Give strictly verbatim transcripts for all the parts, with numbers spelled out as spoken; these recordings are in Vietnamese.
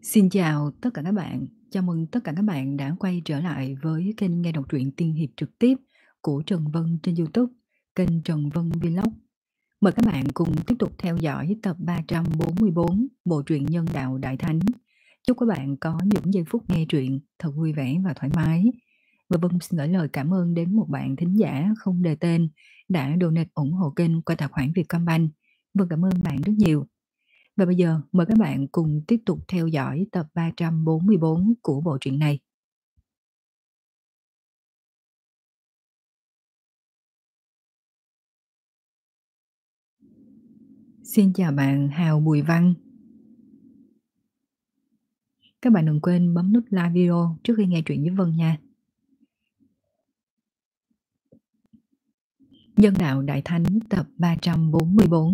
Xin chào tất cả các bạn. Chào mừng tất cả các bạn đã quay trở lại với kênh nghe đọc truyện tiên hiệp trực tiếp của Trần Vân trên YouTube, kênh Trần Vân Vlog. Mời các bạn cùng tiếp tục theo dõi tập ba trăm bốn mươi bốn bộ truyện Nhân đạo Đại Thánh. Chúc các bạn có những giây phút nghe truyện thật vui vẻ và thoải mái. Và Vân xin gửi lời cảm ơn đến một bạn thính giả không đề tên đã donate ủng hộ kênh qua tài khoản Vietcombank. Vân cảm ơn bạn rất nhiều. Và bây giờ mời các bạn cùng tiếp tục theo dõi tập ba trăm bốn mươi bốn của bộ truyện này. Xin chào bạn Hào Bùi Văn. Các bạn đừng quên bấm nút like video trước khi nghe truyện với Vân nha. Nhân đạo Đại Thánh tập ba trăm bốn mươi bốn.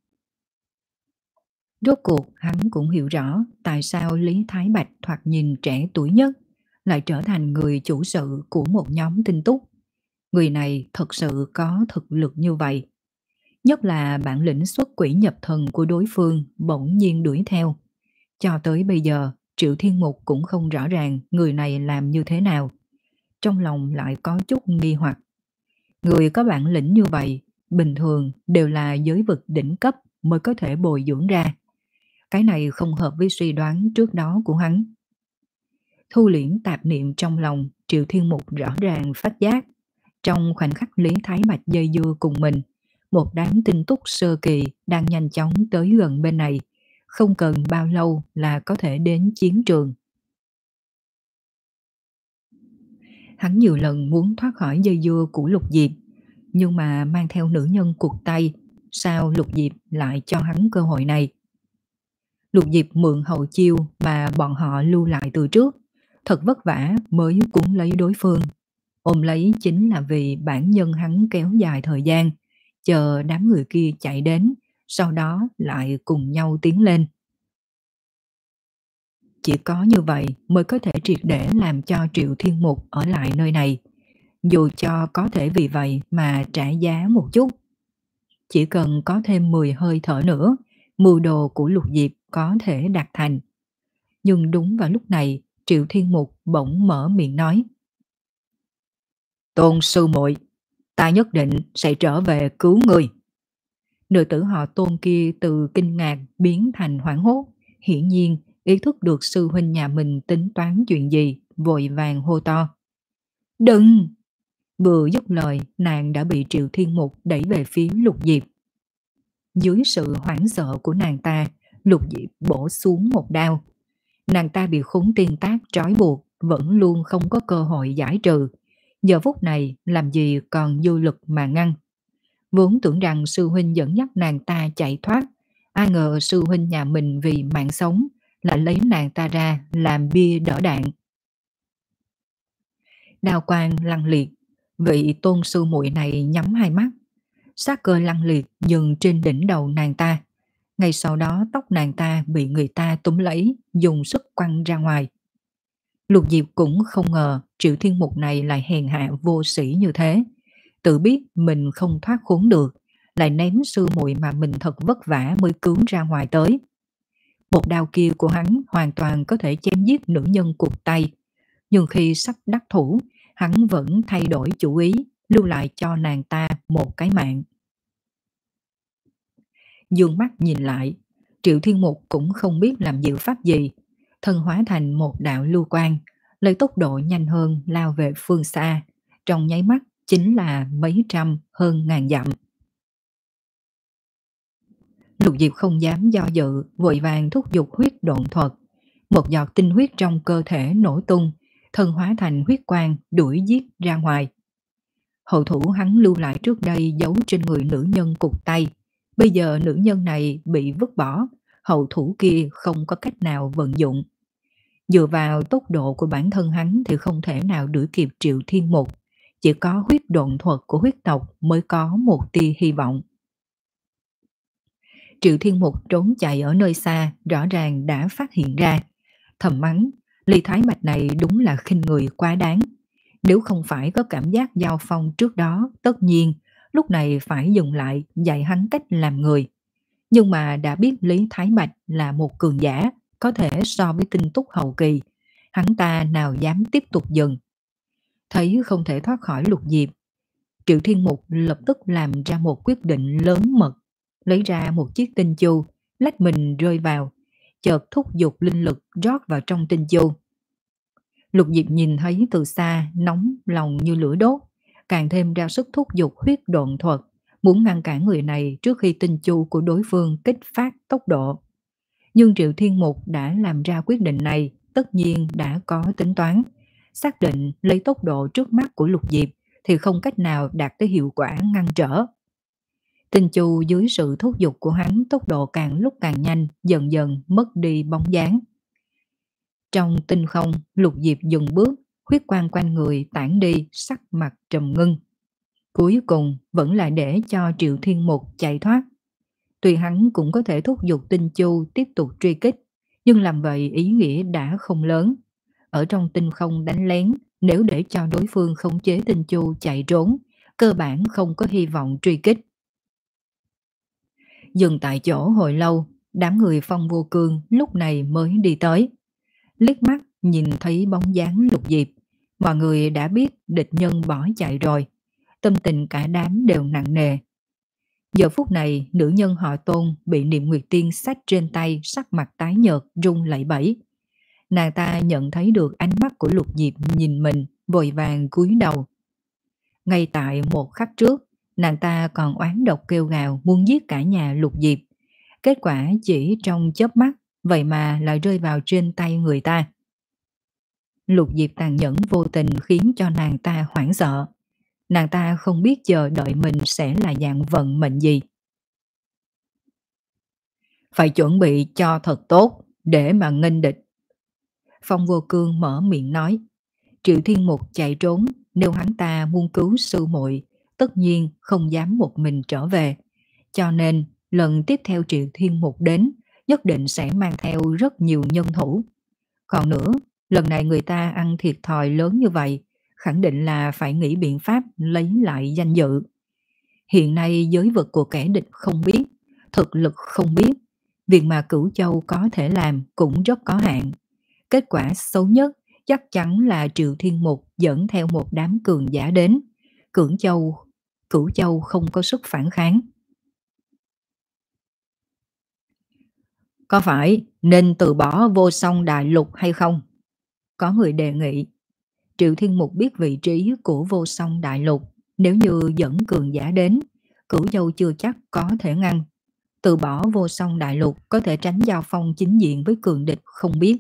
Rốt cuộc hắn cũng hiểu rõ tại sao Lý Thái Bạch thoạt nhìn trẻ tuổi nhất lại trở thành người chủ sự của một nhóm tinh túc. Người này thật sự có thực lực như vậy. Nhất là bản lĩnh xuất quỷ nhập thần của đối phương bỗng nhiên đuổi theo. Cho tới bây giờ, Triệu Thiên Mục cũng không rõ ràng người này làm như thế nào. Trong lòng lại có chút nghi hoặc. Người có bản lĩnh như vậy, bình thường đều là giới vực đỉnh cấp mới có thể bồi dưỡng ra. Cái này không hợp với suy đoán trước đó của hắn. Thu liễm tạp niệm trong lòng, Triệu Thiên Mục rõ ràng phát giác. Trong khoảnh khắc Lý Thái Bạch dây dưa cùng mình, một đám tinh túc sơ kỳ đang nhanh chóng tới gần bên này, không cần bao lâu là có thể đến chiến trường. Hắn nhiều lần muốn thoát khỏi dây dưa của Lục Diệp, nhưng mà mang theo nữ nhân cuộc tay, sao Lục Diệp lại cho hắn cơ hội này? Lục Diệp mượn hậu chiêu mà bọn họ lưu lại từ trước, thật vất vả mới cuốn lấy đối phương. Ôm lấy chính là vì bản nhân hắn kéo dài thời gian, chờ đám người kia chạy đến, sau đó lại cùng nhau tiến lên. Chỉ có như vậy mới có thể triệt để làm cho Triệu Thiên Mục ở lại nơi này, dù cho có thể vì vậy mà trả giá một chút. Chỉ cần có thêm mười hơi thở nữa, mưu đồ của Lục Diệp có thể đạt thành. Nhưng đúng vào lúc này, Triệu Thiên Mục bỗng mở miệng nói: Tôn sư muội, ta nhất định sẽ trở về cứu người. Nữ tử họ Tôn kia từ kinh ngạc biến thành hoảng hốt, hiển nhiên ý thức được sư huynh nhà mình tính toán chuyện gì, vội vàng hô to: Đừng! Vừa dứt lời, nàng đã bị Triệu Thiên Mục đẩy về phía Lục Diệp. Dưới sự hoảng sợ của nàng ta, Lục Diệp bổ xuống một đao. Nàng ta bị khốn tiên tác trói buộc, vẫn luôn không có cơ hội giải trừ. Giờ phút này làm gì còn dư lực mà ngăn. Vốn tưởng rằng sư huynh dẫn dắt nàng ta chạy thoát, ai ngờ sư huynh nhà mình vì mạng sống lại lấy nàng ta ra làm bia đỡ đạn. Đao quang lăng liệt, vị tôn sư muội này nhắm hai mắt, sát cơ lăng liệt dừng trên đỉnh đầu nàng ta. Ngay sau đó tóc nàng ta bị người ta túm lấy, dùng sức quăng ra ngoài. Lục Diệp cũng không ngờ Triệu Thiên Mục này lại hèn hạ vô sĩ như thế, tự biết mình không thoát khốn được, lại ném sư muội mà mình thật vất vả mới cứu ra ngoài tới. Một đao kia của hắn hoàn toàn có thể chém giết nữ nhân cụt tay, nhưng khi sắp đắc thủ, hắn vẫn thay đổi chủ ý, lưu lại cho nàng ta một cái mạng. Dương mắt nhìn lại, Triệu Thiên Mục cũng không biết làm diệu pháp gì, thân hóa thành một đạo lưu quang, lấy tốc độ nhanh hơn lao về phương xa, trong nháy mắt chính là mấy trăm hơn ngàn dặm. Lục Diệp không dám do dự, vội vàng thúc giục huyết độn thuật. Một giọt tinh huyết trong cơ thể nổ tung, thân hóa thành huyết quang đuổi giết ra ngoài. Hậu thủ hắn lưu lại trước đây giấu trên người nữ nhân cụt tay. Bây giờ nữ nhân này bị vứt bỏ, hậu thủ kia không có cách nào vận dụng. Dựa vào tốc độ của bản thân hắn thì không thể nào đuổi kịp Triệu Thiên Mục. Chỉ có huyết độn thuật của huyết tộc mới có một tia hy vọng. Triệu Thiên Mục trốn chạy ở nơi xa, rõ ràng đã phát hiện ra. Thầm mắng, Lý Thái Bạch này đúng là khinh người quá đáng. Nếu không phải có cảm giác giao phong trước đó, tất nhiên lúc này phải dừng lại dạy hắn cách làm người. Nhưng mà đã biết Lý Thái Bạch là một cường giả, có thể so với tinh túc hậu kỳ, hắn ta nào dám tiếp tục dừng. Thấy không thể thoát khỏi Lục Diệp, Triệu Thiên Mục lập tức làm ra một quyết định lớn mật, lấy ra một chiếc tinh chu, lách mình rơi vào, chợt thúc giục linh lực rót vào trong tinh chu. Lục Diệp nhìn thấy từ xa nóng lòng như lửa đốt, càng thêm ra sức thúc giục huyết độn thuật, muốn ngăn cản người này trước khi tinh chu của đối phương kích phát tốc độ. Nhưng Triệu Thiên Mục đã làm ra quyết định này, tất nhiên đã có tính toán, xác định lấy tốc độ trước mắt của Lục Diệp thì không cách nào đạt tới hiệu quả ngăn trở. Tinh chu dưới sự thúc giục của hắn tốc độ càng lúc càng nhanh, dần dần mất đi bóng dáng. Trong tinh không, Lục Diệp dừng bước, huyết quang quanh người tản đi, sắc mặt trầm ngưng. Cuối cùng vẫn là để cho Triệu Thiên Mục chạy thoát. Tuy hắn cũng có thể thúc giục tinh chu tiếp tục truy kích, nhưng làm vậy ý nghĩa đã không lớn. Ở trong tinh không đánh lén, nếu để cho đối phương khống chế tinh chu chạy trốn, cơ bản không có hy vọng truy kích. Dừng tại chỗ hồi lâu, đám người Phong Vô Cương lúc này mới đi tới. Liếc mắt nhìn thấy bóng dáng Lục Diệp, mọi người đã biết địch nhân bỏ chạy rồi. Tâm tình cả đám đều nặng nề. Giờ phút này, nữ nhân họ Tôn bị Niệm Nguyệt Tiên xách trên tay, sắc mặt tái nhợt, run lẩy bẩy. Nàng ta nhận thấy được ánh mắt của Lục Diệp nhìn mình, vội vàng cúi đầu. Ngay tại một khắc trước, nàng ta còn oán độc kêu gào muốn giết cả nhà Lục Diệp. Kết quả chỉ trong chớp mắt, vậy mà lại rơi vào trên tay người ta. Lục Diệp tàn nhẫn vô tình khiến cho nàng ta hoảng sợ. Nàng ta không biết chờ đợi mình sẽ là dạng vận mệnh gì. Phải chuẩn bị cho thật tốt để mà nghênh địch. Phong Vô Cương mở miệng nói. Triệu Thiên Mục chạy trốn, nếu hắn ta muốn cứu sư muội, tất nhiên không dám một mình trở về. Cho nên lần tiếp theo Triệu Thiên Mục đến, nhất định sẽ mang theo rất nhiều nhân thủ. Còn nữa, lần này người ta ăn thiệt thòi lớn như vậy, khẳng định là phải nghĩ biện pháp lấy lại danh dự. Hiện nay giới vực của kẻ địch không biết, thực lực không biết, việc mà Cửu Châu có thể làm cũng rất có hạn. Kết quả xấu nhất chắc chắn là Triệu Thiên Mục dẫn theo một đám cường giả đến. Cửu Châu, Cửu Châu không có sức phản kháng. Có phải nên từ bỏ Vô Song Đại Lục hay không? Có người đề nghị. Triệu Thiên Mục biết vị trí của Vô Song Đại Lục, nếu như dẫn cường giả đến, Cửu Châu chưa chắc có thể ngăn. Từ bỏ Vô Song Đại Lục có thể tránh giao phong chính diện với cường địch không biết.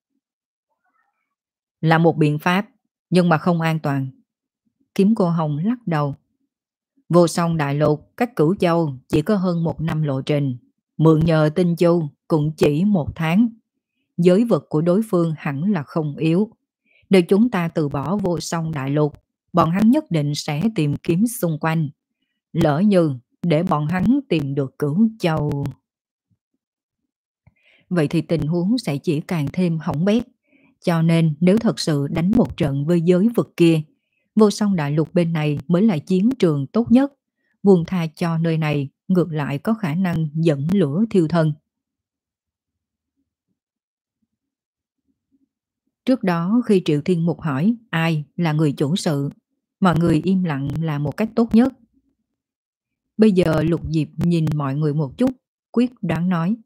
Là một biện pháp, nhưng mà không an toàn. Kiếm Cô Hồng lắc đầu. Vô Song Đại Lục cách Cửu Châu chỉ có hơn một năm lộ trình, mượn nhờ tinh chu cũng chỉ một tháng. Giới vực của đối phương hẳn là không yếu. Nếu chúng ta từ bỏ Vô Song Đại Lục, bọn hắn nhất định sẽ tìm kiếm xung quanh. Lỡ như để bọn hắn tìm được Cửu Châu, vậy thì tình huống sẽ chỉ càng thêm hỏng bét. Cho nên nếu thật sự đánh một trận với giới vực kia, Vô Song Đại Lục bên này mới là chiến trường tốt nhất. Buông tha cho nơi này ngược lại có khả năng dẫn lửa thiêu thân. Trước đó khi Triệu Thiên Mục hỏi ai là người chủ sự, mọi người im lặng là một cách tốt nhất. Bây giờ Lục Diệp nhìn mọi người một chút, quyết đoán nói.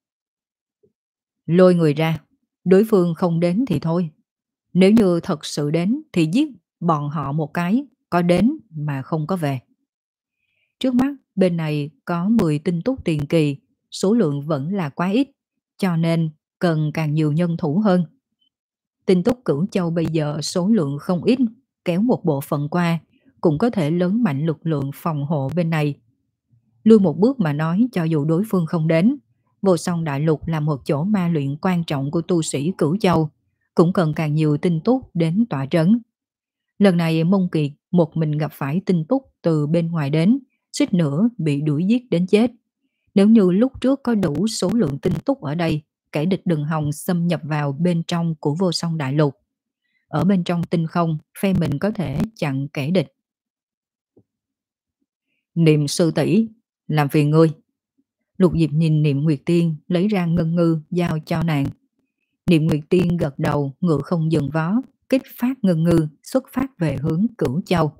Lôi người ra, đối phương không đến thì thôi. Nếu như thật sự đến thì giết bọn họ một cái, có đến mà không có về. Trước mắt bên này có mười tinh túc tiền kỳ, số lượng vẫn là quá ít, cho nên cần càng nhiều nhân thủ hơn. Tinh túc Cửu Châu bây giờ số lượng không ít, kéo một bộ phận qua, cũng có thể lớn mạnh lực lượng phòng hộ bên này. Lui một bước mà nói, cho dù đối phương không đến, Vô Song Đại Lục là một chỗ ma luyện quan trọng của tu sĩ Cửu Châu, cũng cần càng nhiều tinh túc đến tọa trấn. Lần này Mông Kiệt một mình gặp phải tinh túc từ bên ngoài đến, suýt nữa bị đuổi giết đến chết. Nếu như lúc trước có đủ số lượng tinh túc ở đây, kẻ địch đừng hòng xâm nhập vào bên trong của Vô Song Đại Lục. Ở bên trong tinh không, phe mình có thể chặn kẻ địch. Niệm sư tỷ, làm phiền ngươi. Lục Diệp nhìn Niệm Nguyệt Tiên lấy ra ngân ngư giao cho nàng, Niệm Nguyệt Tiên gật đầu, ngự không dừng vó, kích phát ngân ngư, xuất phát về hướng Cửu Châu.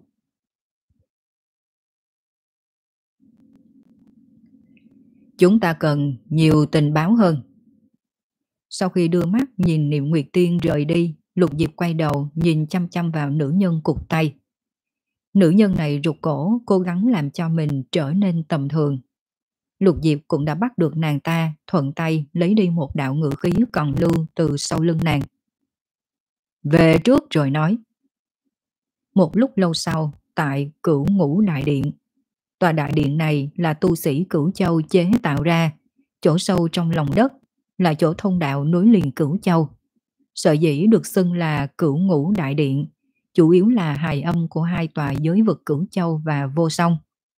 Chúng ta cần nhiều tình báo hơn. Sau khi đưa mắt nhìn Niệm Nguyệt Tiên rời đi, Lục Diệp quay đầu nhìn chăm chăm vào nữ nhân cụt tay. Nữ nhân này rụt cổ, cố gắng làm cho mình trở nên tầm thường. Lục Diệp cũng đã bắt được nàng ta, thuận tay lấy đi một đạo ngự khí còn lưu từ sau lưng nàng. Về trước rồi nói. Một lúc lâu sau, tại Cửu Ngũ Đại Điện. Tòa đại điện này là tu sĩ Cửu Châu chế tạo ra, chỗ sâu trong lòng đất, là chỗ thông đạo nối liền Cửu Châu. Sở dĩ được xưng là Cửu Ngũ Đại Điện, chủ yếu là hài âm của hai tòa giới vực Cửu Châu và Vô Song.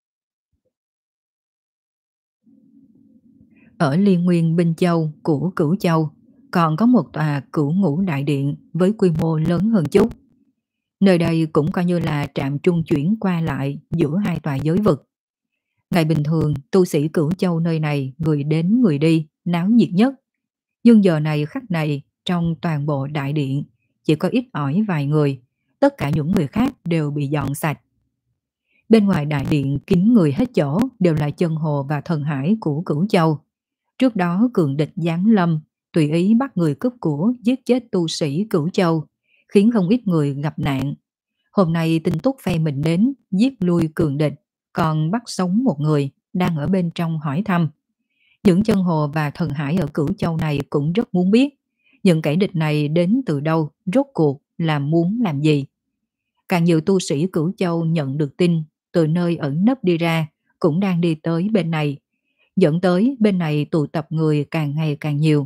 Ở Liên Nguyên Binh Châu của Cửu Châu, còn có một tòa Cửu Ngũ Đại Điện với quy mô lớn hơn chút. Nơi đây cũng coi như là trạm trung chuyển qua lại giữa hai tòa giới vực. Ngày bình thường, tu sĩ Cửu Châu nơi này người đến người đi, náo nhiệt nhất. Nhưng giờ này khắc này, trong toàn bộ đại điện, chỉ có ít ỏi vài người, tất cả những người khác đều bị dọn sạch. Bên ngoài đại điện kín người hết chỗ đều là chân hồ và thần hải của Cửu Châu. Trước đó cường địch giáng lâm, tùy ý bắt người cướp của, giết chết tu sĩ Cửu Châu, khiến không ít người gặp nạn. Hôm nay Tinh Túc phe mình đến, giết lui cường địch, còn bắt sống một người, đang ở bên trong hỏi thăm. Những chân hồ và thần hải ở Cửu Châu này cũng rất muốn biết, những kẻ địch này đến từ đâu, rốt cuộc là muốn làm gì. Càng nhiều tu sĩ Cửu Châu nhận được tin, từ nơi ẩn nấp đi ra, cũng đang đi tới bên này, dẫn tới bên này tụ tập người càng ngày càng nhiều.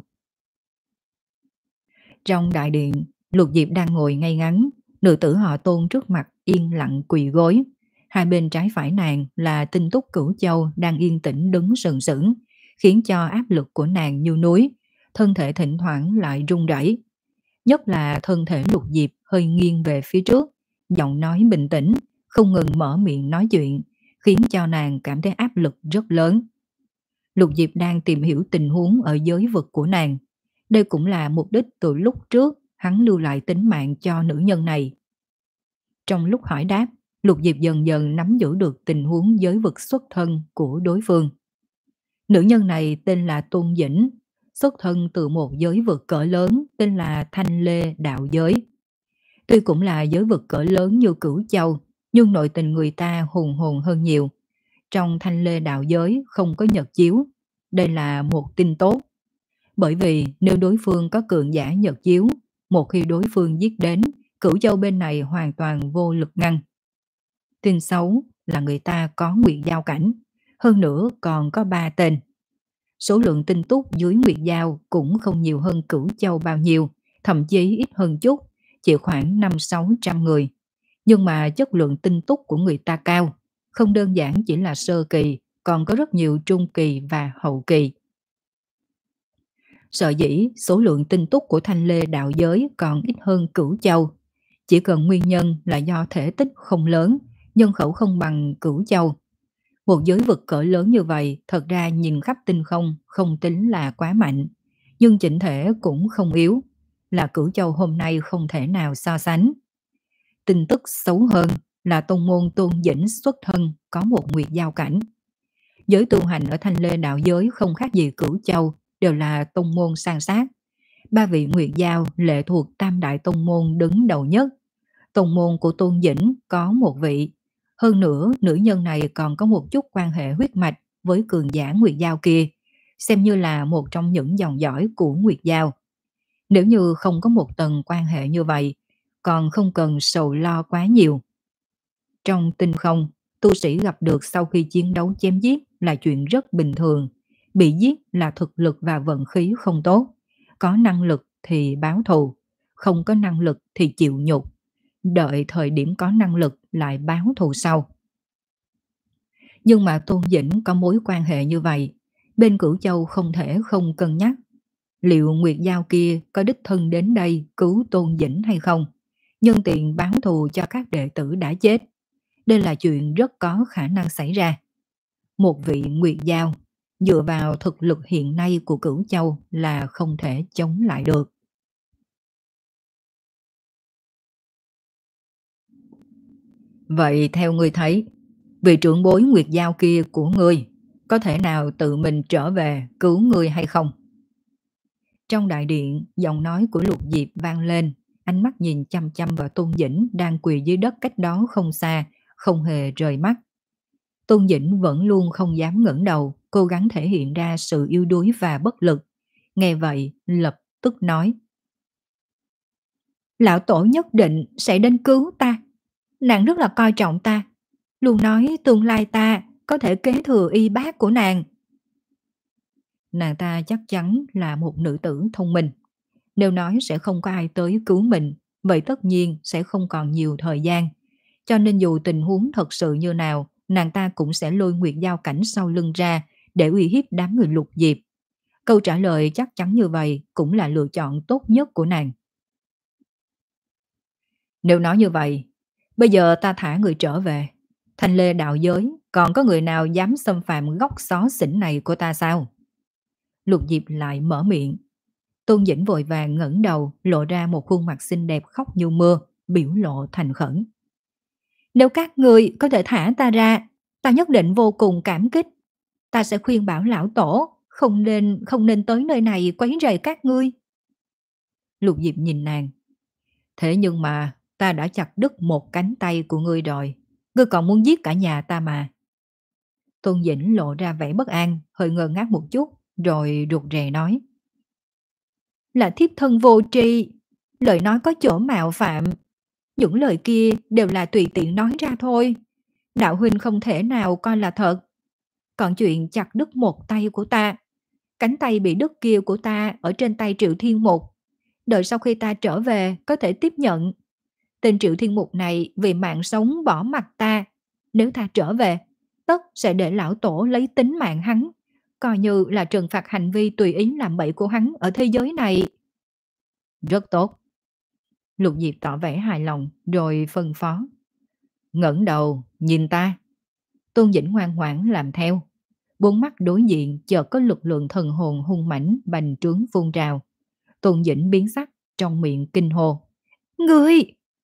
Trong đại điện, Lục Diệp đang ngồi ngay ngắn, nữ tử họ Tôn trước mặt yên lặng quỳ gối. Hai bên trái phải nàng là Tinh Túc Cửu Châu đang yên tĩnh đứng sừng sững, khiến cho áp lực của nàng như núi, thân thể thỉnh thoảng lại run rẩy. Nhất là thân thể Lục Diệp hơi nghiêng về phía trước, giọng nói bình tĩnh, không ngừng mở miệng nói chuyện, khiến cho nàng cảm thấy áp lực rất lớn. Lục Diệp đang tìm hiểu tình huống ở giới vực của nàng. Đây cũng là mục đích từ lúc trước hắn lưu lại tính mạng cho nữ nhân này. Trong lúc hỏi đáp, Lục Diệp dần dần nắm giữ được tình huống giới vực xuất thân của đối phương. Nữ nhân này tên là Tôn Dĩnh, xuất thân từ một giới vực cỡ lớn tên là Thanh Lê Đạo Giới. Tuy cũng là giới vực cỡ lớn như Cửu Châu, nhưng nội tình người ta hùng hồn hơn nhiều. Trong Thanh Lê Đạo Giới không có nhật chiếu, đây là một tin tốt. Bởi vì nếu đối phương có cường giả nhật chiếu, một khi đối phương giết đến, Cửu Châu bên này hoàn toàn vô lực ngăn. Tin xấu là người ta có nguyệt giao cảnh, hơn nữa còn có ba tên. Số lượng tinh túc dưới nguyệt giao cũng không nhiều hơn Cửu Châu bao nhiêu, thậm chí ít hơn chút, chỉ khoảng năm sáu trăm người. Nhưng mà chất lượng tinh túc của người ta cao, không đơn giản chỉ là sơ kỳ, còn có rất nhiều trung kỳ và hậu kỳ. Sở dĩ số lượng tinh túc của Thanh Lê Đạo Giới còn ít hơn Cửu Châu. Chỉ cần nguyên nhân là do thể tích không lớn, nhân khẩu không bằng Cửu Châu. Một giới vực cỡ lớn như vậy thật ra nhìn khắp tinh không không tính là quá mạnh, nhưng chỉnh thể cũng không yếu, là Cửu Châu hôm nay không thể nào so sánh. Tin tức xấu hơn là tông môn Tôn Dĩnh xuất thân có một nguyệt giao cảnh. Giới tu hành ở Thanh Lê Đạo Giới không khác gì Cửu Châu, đều là tông môn san sát. Ba vị nguyệt giao lệ thuộc tam đại tông môn đứng đầu nhất. Tông môn của Tôn Dĩnh có một vị. Hơn nữa, nữ nhân này còn có một chút quan hệ huyết mạch với cường giả nguyệt giao kia, xem như là một trong những dòng dõi của nguyệt giao. Nếu như không có một tầng quan hệ như vậy, còn không cần sầu lo quá nhiều. Trong tinh không, tu sĩ gặp được sau khi chiến đấu chém giết là chuyện rất bình thường. Bị giết là thực lực và vận khí không tốt. Có năng lực thì báo thù, không có năng lực thì chịu nhục. Đợi thời điểm có năng lực lại báo thù sau. Nhưng mà Tôn Dĩnh có mối quan hệ như vậy, bên Cửu Châu không thể không cân nhắc. Liệu Nguyệt Giao kia có đích thân đến đây cứu Tôn Dĩnh hay không? Nhân tiện báo thù cho các đệ tử đã chết. Đây là chuyện rất có khả năng xảy ra. Một vị Nguyệt Giao dựa vào thực lực hiện nay của Cửu Châu là không thể chống lại được. Vậy theo ngươi thấy, vị trưởng bối Nguyệt Giao kia của ngươi có thể nào tự mình trở về cứu ngươi hay không? Trong đại điện, giọng nói của Lục Diệp vang lên, ánh mắt nhìn chăm chăm vào Tôn Dĩnh đang quỳ dưới đất cách đó không xa, không hề rời mắt. Tôn Dĩnh vẫn luôn không dám ngẩng đầu, cố gắng thể hiện ra sự yếu đuối và bất lực. Nghe vậy, lập tức nói: Lão tổ nhất định sẽ đến cứu ta. Nàng rất là coi trọng ta, luôn nói tương lai ta có thể kế thừa y bác của nàng. Nàng ta chắc chắn là một nữ tử thông minh. Nếu nói sẽ không có ai tới cứu mình, vậy tất nhiên sẽ không còn nhiều thời gian. Cho nên dù tình huống thật sự như nào, nàng ta cũng sẽ lôi Nguyệt Giao Cảnh sau lưng ra để uy hiếp đám người Lục Diệp. Câu trả lời chắc chắn như vậy cũng là lựa chọn tốt nhất của nàng. Nếu nói như vậy, bây giờ ta thả người trở về. Thanh lê đạo giới, còn có người nào dám xâm phạm góc xó xỉnh này của ta sao? Lục Diệp lại mở miệng. Tôn Dĩnh vội vàng ngẩng đầu, lộ ra một khuôn mặt xinh đẹp khóc như mưa, biểu lộ thành khẩn. Nếu các người có thể thả ta ra, ta nhất định vô cùng cảm kích. Ta sẽ khuyên bảo lão tổ, không nên không nên tới nơi này quấy rầy các ngươi. Lục Diệp nhìn nàng. Thế nhưng mà ta đã chặt đứt một cánh tay của ngươi rồi. Ngươi còn muốn giết cả nhà ta mà. Tôn Dĩnh lộ ra vẻ bất an, hơi ngơ ngác một chút, rồi rụt rè nói. Là thiếp thân vô tri, lời nói có chỗ mạo phạm. Những lời kia đều là tùy tiện nói ra thôi. Đạo huynh không thể nào coi là thật. Còn chuyện chặt đứt một tay của ta, cánh tay bị đứt kia của ta ở trên tay Triệu Thiên Mục. Đợi sau khi ta trở về có thể tiếp nhận. Tên Triệu Thiên Mục này vì mạng sống bỏ mặt ta. Nếu ta trở về, tất sẽ để lão tổ lấy tính mạng hắn, coi như là trừng phạt hành vi tùy ý làm bậy của hắn ở thế giới này. Rất tốt. Lục Diệp tỏ vẻ hài lòng rồi phân phó. Ngẩng đầu, nhìn ta. Tôn Dĩnh ngoan ngoãn làm theo. Bốn mắt đối diện chợt có lực lượng thần hồn hung mãnh bành trướng phun trào. Tôn Dĩnh biến sắc, trong miệng kinh hô. Ngươi!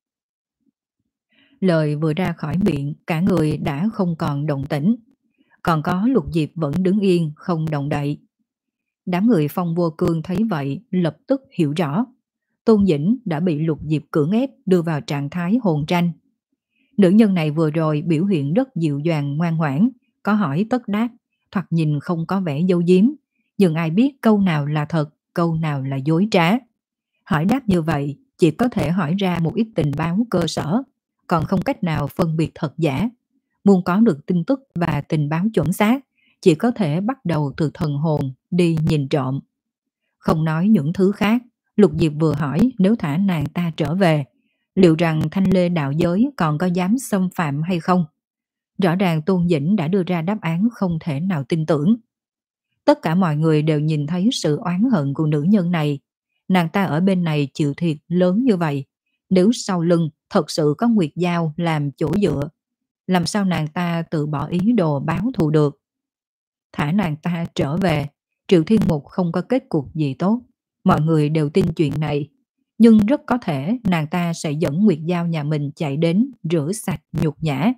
Lời vừa ra khỏi miệng, cả người đã không còn động tĩnh. Còn có Lục Diệp vẫn đứng yên, không động đậy. Đám người Phong Vô Cương thấy vậy, lập tức hiểu rõ. Tôn Dĩnh đã bị Lục Diệp cưỡng ép đưa vào trạng thái hồn tranh. Nữ nhân này vừa rồi biểu hiện rất dịu dàng ngoan ngoãn, có hỏi tất đáp, thoạt nhìn không có vẻ dâu diếm, nhưng ai biết câu nào là thật, câu nào là dối trá. Hỏi đáp như vậy, chỉ có thể hỏi ra một ít tình báo cơ sở, còn không cách nào phân biệt thật giả. Muốn có được tin tức và tình báo chuẩn xác, chỉ có thể bắt đầu từ thần hồn, đi nhìn trộm. Không nói những thứ khác, Lục Diệp vừa hỏi nếu thả nàng ta trở về, liệu rằng Thanh Lê đạo giới còn có dám xâm phạm hay không? Rõ ràng Tôn Dĩnh đã đưa ra đáp án không thể nào tin tưởng. Tất cả mọi người đều nhìn thấy sự oán hận của nữ nhân này. Nàng ta ở bên này chịu thiệt lớn như vậy. Nếu sau lưng thật sự có Nguyệt Giao làm chỗ dựa, làm sao nàng ta tự bỏ ý đồ báo thù được? Thả nàng ta trở về, Triệu Thiên Mục không có kết cục gì tốt. Mọi người đều tin chuyện này. Nhưng rất có thể nàng ta sẽ dẫn Nguyệt Giao nhà mình chạy đến rửa sạch nhục nhã.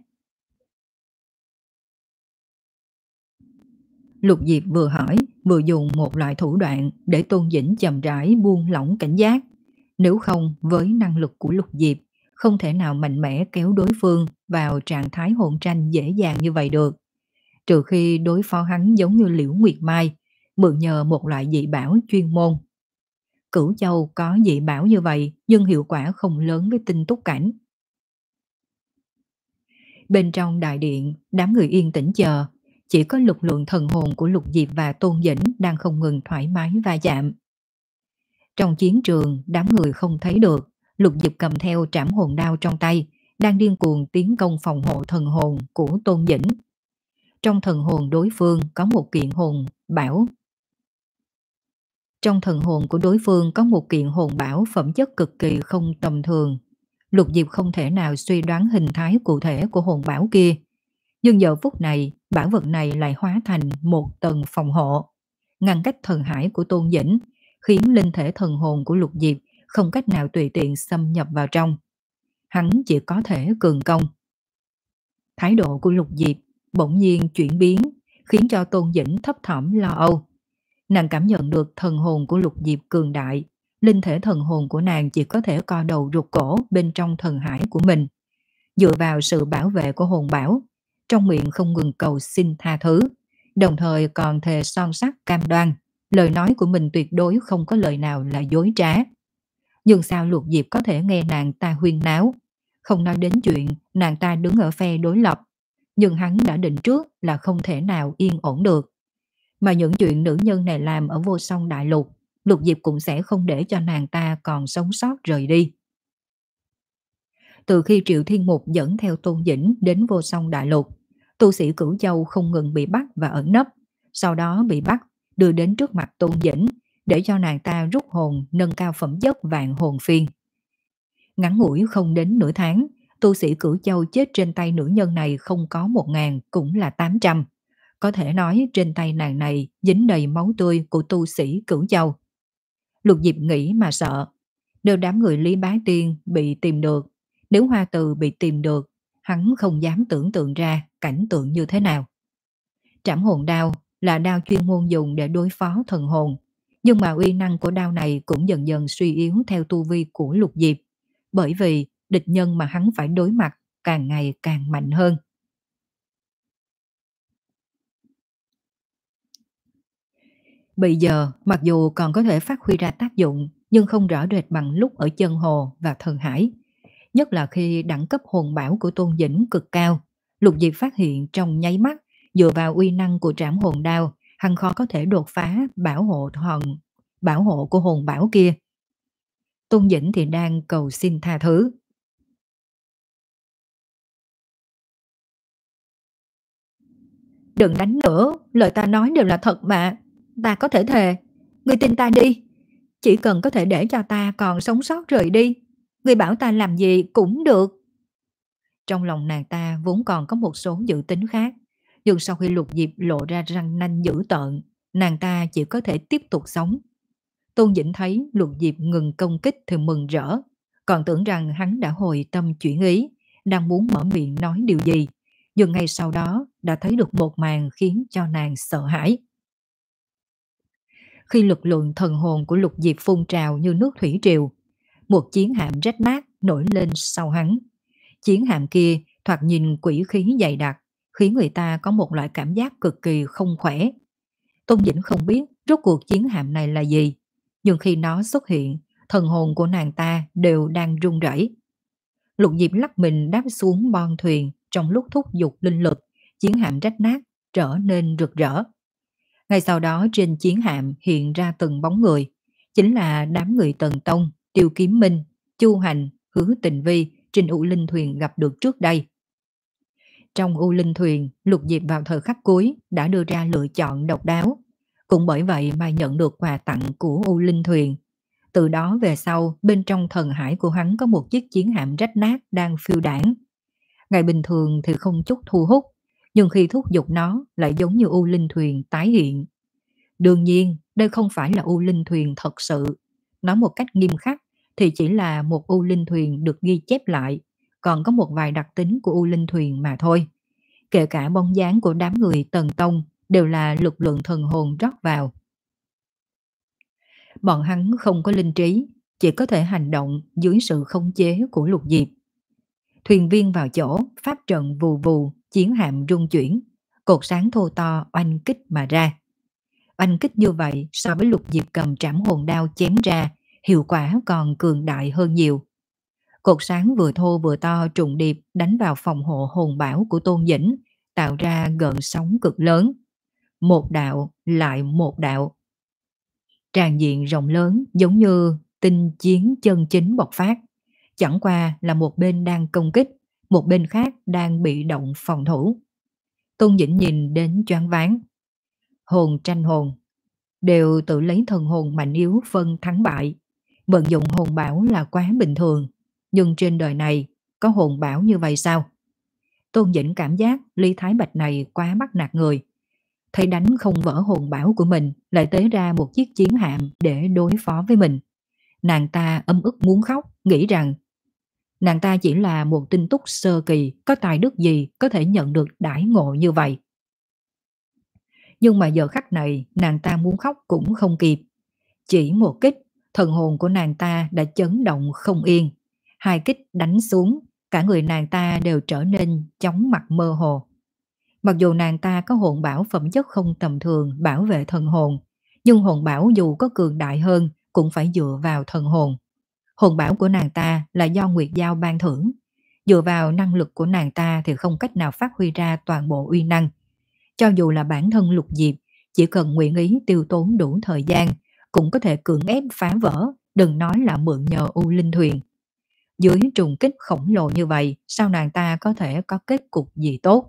Lục Diệp vừa hỏi, vừa dùng một loại thủ đoạn để Tôn Dĩnh chậm rãi buông lỏng cảnh giác. Nếu không, với năng lực của Lục Diệp, không thể nào mạnh mẽ kéo đối phương vào trạng thái hỗn tranh dễ dàng như vậy được. Trừ khi đối phó hắn giống như Liễu Nguyệt Mai, mượn nhờ một loại dị bảo chuyên môn. Cửu Châu có dị bảo như vậy, nhưng hiệu quả không lớn với tinh túc cảnh. Bên trong đại điện, đám người yên tĩnh chờ. Chỉ có lực lượng thần hồn của Lục Diệp và Tôn Dĩnh đang không ngừng thoải mái va chạm. Trong chiến trường, đám người không thấy được, Lục Diệp cầm theo trảm hồn đao trong tay, đang điên cuồng tiến công phòng hộ thần hồn của Tôn Dĩnh. Trong thần hồn đối phương có một kiện hồn bảo. Trong thần hồn của đối phương có một kiện hồn bảo phẩm chất cực kỳ không tầm thường. Lục Diệp không thể nào suy đoán hình thái cụ thể của hồn bảo kia. Nhưng giờ phút này, bảo vật này lại hóa thành một tầng phòng hộ, ngăn cách thần hải của Tôn Dĩnh, khiến linh thể thần hồn của Lục Diệp không cách nào tùy tiện xâm nhập vào trong. Hắn chỉ có thể cường công. Thái độ của Lục Diệp bỗng nhiên chuyển biến, khiến cho Tôn Dĩnh thấp thỏm lo âu. Nàng cảm nhận được thần hồn của Lục Diệp cường đại, linh thể thần hồn của nàng chỉ có thể co đầu rụt cổ bên trong thần hải của mình, dựa vào sự bảo vệ của hồn bảo, trong miệng không ngừng cầu xin tha thứ, đồng thời còn thề son sắt cam đoan, lời nói của mình tuyệt đối không có lời nào là dối trá. Nhưng sao Lục Diệp có thể nghe nàng ta huyên náo, không nói đến chuyện nàng ta đứng ở phe đối lập, nhưng hắn đã định trước là không thể nào yên ổn được. Mà những chuyện nữ nhân này làm ở Vô Song Đại Lục, Lục Diệp cũng sẽ không để cho nàng ta còn sống sót rời đi. Từ khi Triệu Thiên Mục dẫn theo Tôn Dĩnh đến Vô Song Đại Lục, tu sĩ Cửu Châu không ngừng bị bắt và ẩn nấp, sau đó bị bắt, đưa đến trước mặt Tôn Dĩnh, để cho nàng ta rút hồn nâng cao phẩm chất vạn hồn phiên. Ngắn ngủi không đến nửa tháng, tu sĩ Cửu Châu chết trên tay nữ nhân này không có một ngàn cũng là tám trăm. Có thể nói trên tay nàng này dính đầy máu tươi của tu sĩ Cửu Châu. Lục Diệp nghĩ mà sợ, nếu đám người Lý Bá Tiên bị tìm được, nếu Hoa Từ bị tìm được, hắn không dám tưởng tượng ra cảnh tượng như thế nào. Trảm hồn đao là đao chuyên môn dùng để đối phó thần hồn, nhưng mà uy năng của đao này cũng dần dần suy yếu theo tu vi của Lục Diệp, bởi vì địch nhân mà hắn phải đối mặt càng ngày càng mạnh hơn. Bây giờ, mặc dù còn có thể phát huy ra tác dụng, nhưng không rõ rệt bằng lúc ở chân hồ và thần hải. Nhất là khi đẳng cấp hồn bảo của Tôn Dĩnh cực cao, Lục Diệp phát hiện trong nháy mắt, dựa vào uy năng của trảm hồn đao, hắn khó có thể đột phá bảo hộ hòn, bảo hộ của hồn bảo kia. Tôn Dĩnh thì đang cầu xin tha thứ. Đừng đánh nữa, lời ta nói đều là thật mà. Ta có thể thề, ngươi tin ta đi. Chỉ cần có thể để cho ta còn sống sót rời đi, ngươi bảo ta làm gì cũng được. Trong lòng nàng ta vốn còn có một số dự tính khác, nhưng sau khi Lục Diệp lộ ra răng nanh dữ tợn, nàng ta chỉ có thể tiếp tục sống. Tôn Dĩnh thấy Lục Diệp ngừng công kích thì mừng rỡ, còn tưởng rằng hắn đã hồi tâm chuyển ý, đang muốn mở miệng nói điều gì, nhưng ngay sau đó đã thấy được một màn khiến cho nàng sợ hãi. Khi lực lượng thần hồn của Lục Diệp phun trào như nước thủy triều, một chiến hạm rách nát nổi lên sau hắn. Chiến hạm kia thoạt nhìn quỷ khí dày đặc, khiến người ta có một loại cảm giác cực kỳ không khỏe. Tôn Dĩnh không biết rốt cuộc chiến hạm này là gì, nhưng khi nó xuất hiện, thần hồn của nàng ta đều đang run rẩy. Lục Diệp lắc mình đáp xuống bon thuyền, trong lúc thúc giục linh lực, chiến hạm rách nát trở nên rực rỡ. Ngay sau đó trên chiến hạm hiện ra từng bóng người, chính là đám người Tần Tông, Tiêu Kiếm Minh, Chu Hành, Hứa Tình Vi trên U Linh Thuyền gặp được trước đây. Trong U Linh Thuyền, Lục Diệp vào thời khắc cuối đã đưa ra lựa chọn độc đáo, cũng bởi vậy mà nhận được quà tặng của U Linh Thuyền. Từ đó về sau, bên trong thần hải của hắn có một chiếc chiến hạm rách nát đang phiêu đãng. Ngày bình thường thì không chút thu hút, nhưng khi thúc giục nó lại giống như U Linh Thuyền tái hiện. Đương nhiên, đây không phải là U Linh Thuyền thật sự. Nói một cách nghiêm khắc thì chỉ là một U Linh Thuyền được ghi chép lại, còn có một vài đặc tính của U Linh Thuyền mà thôi. Kể cả bóng dáng của đám người Tần Tông đều là lực lượng thần hồn rót vào. Bọn hắn không có linh trí, chỉ có thể hành động dưới sự khống chế của Lục Diệp. Thuyền viên vào chỗ, pháp trận vù vù, chiến hạm rung chuyển, cột sáng thô to oanh kích mà ra. Oanh kích như vậy so với Lục Diệp cầm trảm hồn đao chém ra, hiệu quả còn cường đại hơn nhiều. Cột sáng vừa thô vừa to trùng điệp đánh vào phòng hộ hồn bảo của Tôn Dĩnh, tạo ra gợn sóng cực lớn. Một đạo lại một đạo. Tràn diện rộng lớn giống như tinh chiến chân chính bộc phát. Chẳng qua là một bên đang công kích, một bên khác đang bị động phòng thủ. Tôn Dĩnh nhìn đến choáng váng. Hồn tranh hồn đều tự lấy thần hồn mạnh yếu phân thắng bại. Vận dụng hồn bảo là quá bình thường, nhưng trên đời này có hồn bảo như vậy sao? Tôn Dĩnh cảm giác Lý Thái Bạch này quá bắt nạt người. Thấy đánh không vỡ hồn bảo của mình, lại tới ra một chiếc chiến hạm để đối phó với mình. Nàng ta ấm ức muốn khóc, nghĩ rằng Nàng ta chỉ là một tinh túc sơ kỳ, có tài đức gì có thể nhận được đãi ngộ như vậy. Nhưng mà giờ khắc này, nàng ta muốn khóc cũng không kịp. Chỉ một kích, thần hồn của nàng ta đã chấn động không yên. Hai kích đánh xuống, cả người nàng ta đều trở nên chóng mặt mơ hồ. Mặc dù nàng ta có hồn bảo phẩm chất không tầm thường bảo vệ thần hồn, nhưng hồn bảo dù có cường đại hơn cũng phải dựa vào thần hồn. Hồn bảo của nàng ta là do Nguyệt Giao ban thưởng. Dựa vào năng lực của nàng ta thì không cách nào phát huy ra toàn bộ uy năng. Cho dù là bản thân Lục Diệp, chỉ cần nguyện ý tiêu tốn đủ thời gian, cũng có thể cưỡng ép phá vỡ, đừng nói là mượn nhờ U Linh Thuyền. Dưới trùng kích khổng lồ như vậy, sao nàng ta có thể có kết cục gì tốt?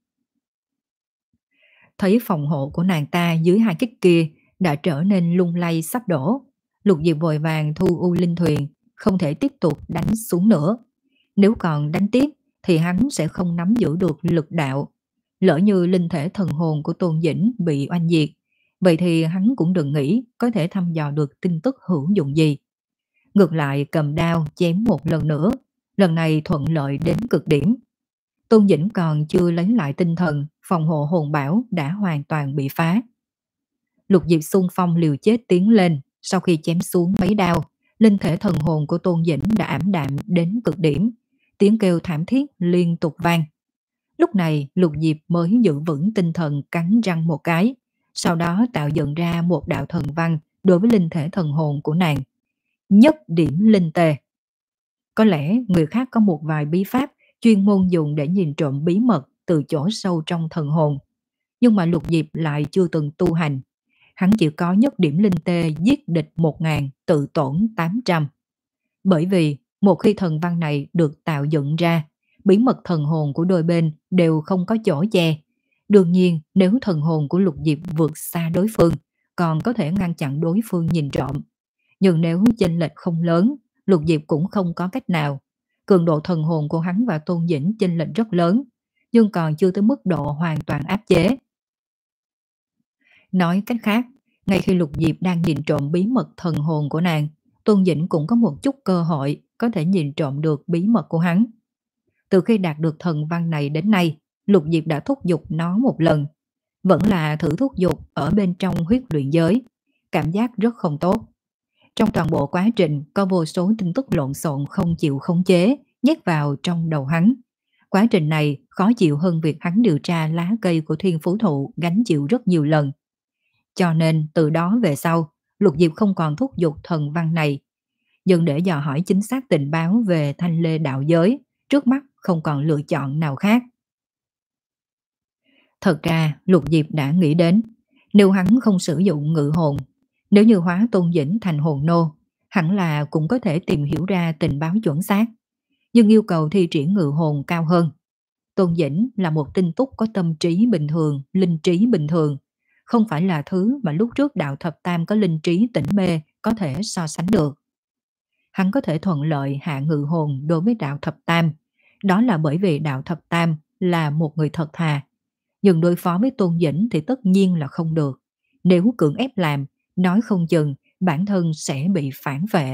Thấy phòng hộ của nàng ta dưới hai kích kia đã trở nên lung lay sắp đổ, Lục Diệp vội vàng thu U Linh Thuyền, không thể tiếp tục đánh xuống nữa. Nếu còn đánh tiếp thì hắn sẽ không nắm giữ được lực đạo. Lỡ như linh thể thần hồn của Tôn Dĩnh bị oanh diệt, vậy thì hắn cũng đừng nghĩ có thể thăm dò được tin tức hữu dụng gì. Ngược lại cầm đao chém một lần nữa, lần này thuận lợi đến cực điểm. Tôn Dĩnh còn chưa lấy lại tinh thần, phòng hộ hồn bảo đã hoàn toàn bị phá. Lục Diệp xung phong liều chết tiến lên, sau khi chém xuống mấy đao, linh thể thần hồn của Tôn Dĩnh đã ảm đạm đến cực điểm, tiếng kêu thảm thiết liên tục vang. Lúc này Lục Diệp mới giữ vững tinh thần cắn răng một cái, sau đó tạo dựng ra một đạo thần văn đối với linh thể thần hồn của nàng. Nhất điểm linh tề. Có lẽ người khác có một vài bí pháp chuyên môn dùng để nhìn trộm bí mật từ chỗ sâu trong thần hồn. Nhưng mà Lục Diệp lại chưa từng tu hành. Hắn chỉ có nhất điểm linh tê giết địch một ngàn, tự tổn tám trăm. Bởi vì một khi thần văn này được tạo dựng ra, bí mật thần hồn của đôi bên đều không có chỗ che. Đương nhiên nếu thần hồn của Lục Diệp vượt xa đối phương, còn có thể ngăn chặn đối phương nhìn trộm. Nhưng nếu chênh lệch không lớn, Lục Diệp cũng không có cách nào. Cường độ thần hồn của hắn và Tôn Dĩnh chênh lệch rất lớn, nhưng còn chưa tới mức độ hoàn toàn áp chế. Nói cách khác, ngay khi Lục Diệp đang nhìn trộm bí mật thần hồn của nàng, Tôn Dĩnh cũng có một chút cơ hội có thể nhìn trộm được bí mật của hắn. Từ khi đạt được thần văn này đến nay, Lục Diệp đã thúc giục nó một lần. Vẫn là thử thúc giục ở bên trong huyết luyện giới. Cảm giác rất không tốt. Trong toàn bộ quá trình có vô số tin tức lộn xộn không chịu khống chế nhét vào trong đầu hắn. Quá trình này khó chịu hơn việc hắn điều tra lá cây của thiên phú thụ gánh chịu rất nhiều lần. Cho nên từ đó về sau, Lục Diệp không còn thúc giục thần văn này. Nhưng để dò hỏi chính xác tình báo về thanh lê đạo giới, trước mắt không còn lựa chọn nào khác. Thật ra Lục Diệp đã nghĩ đến, nếu hắn không sử dụng ngự hồn, nếu như hóa Tôn Dĩnh thành hồn nô, hẳn là cũng có thể tìm hiểu ra tình báo chuẩn xác. Nhưng yêu cầu thi triển ngự hồn cao hơn. Tôn Dĩnh là một tinh túc có tâm trí bình thường, linh trí bình thường, không phải là thứ mà lúc trước đạo thập tam có linh trí tỉnh mê có thể so sánh được. Hắn có thể thuận lợi hạ ngự hồn đối với đạo thập tam, đó là bởi vì đạo thập tam là một người thật thà. Nhưng đối phó với Tôn Dĩnh thì tất nhiên là không được. Nếu cưỡng ép làm, nói không chừng bản thân sẽ bị phản vệ.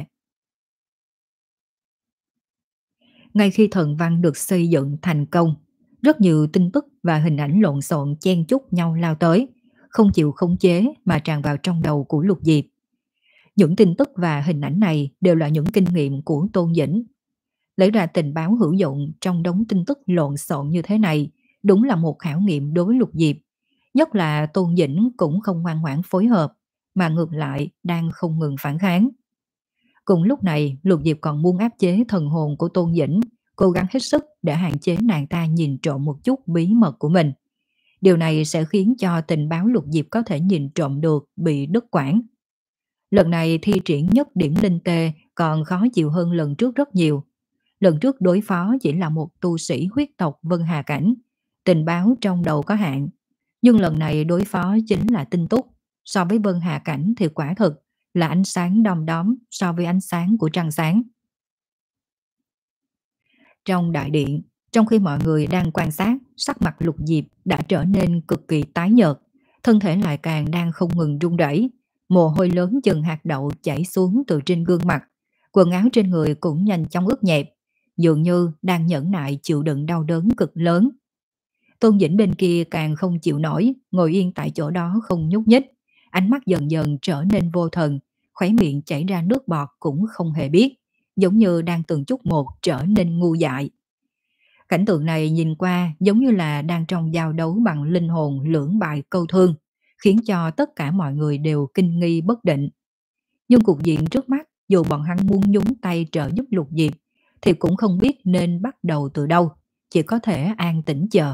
Ngay khi thần văn được xây dựng thành công, rất nhiều tin tức và hình ảnh lộn xộn chen chúc nhau lao tới, không chịu khống chế mà tràn vào trong đầu của Lục Diệp. Những tin tức và hình ảnh này đều là những kinh nghiệm của Tôn Dĩnh. Lấy ra tình báo hữu dụng trong đống tin tức lộn xộn như thế này, đúng là một khảo nghiệm đối với Lục Diệp. Nhất là Tôn Dĩnh cũng không ngoan ngoãn phối hợp, mà ngược lại đang không ngừng phản kháng. Cùng lúc này, Lục Diệp còn muốn áp chế thần hồn của Tôn Dĩnh, cố gắng hết sức để hạn chế nàng ta nhìn trộm một chút bí mật của mình. Điều này sẽ khiến cho tình báo Lục Diệp có thể nhìn trộm được bị đứt quãng. Lần này thi triển nhất điểm linh tê còn khó chịu hơn lần trước rất nhiều. Lần trước đối phó chỉ là một tu sĩ huyết tộc Vân Hà Cảnh, tình báo trong đầu có hạn. Nhưng lần này đối phó chính là tinh túc, so với Vân Hà Cảnh thì quả thực là ánh sáng đom đóm so với ánh sáng của trăng sáng. Trong đại điện, trong khi mọi người đang quan sát, sắc mặt Lục Diệp đã trở nên cực kỳ tái nhợt, thân thể lại càng đang không ngừng run rẩy, mồ hôi lớn chừng hạt đậu chảy xuống từ trên gương mặt, quần áo trên người cũng nhanh chóng ướt nhẹp, dường như đang nhẫn nại chịu đựng đau đớn cực lớn. Tôn Dĩnh bên kia càng không chịu nổi, ngồi yên tại chỗ đó không nhúc nhích, ánh mắt dần dần trở nên vô thần, khóe miệng chảy ra nước bọt cũng không hề biết, giống như đang từng chút một trở nên ngu dại. Cảnh tượng này nhìn qua giống như là đang trong giao đấu bằng linh hồn lưỡng bại câu thương, khiến cho tất cả mọi người đều kinh nghi bất định. Nhưng cục diện trước mắt, dù bọn hắn muốn nhúng tay trợ giúp Lục Diệp, thì cũng không biết nên bắt đầu từ đâu, chỉ có thể an tĩnh chờ.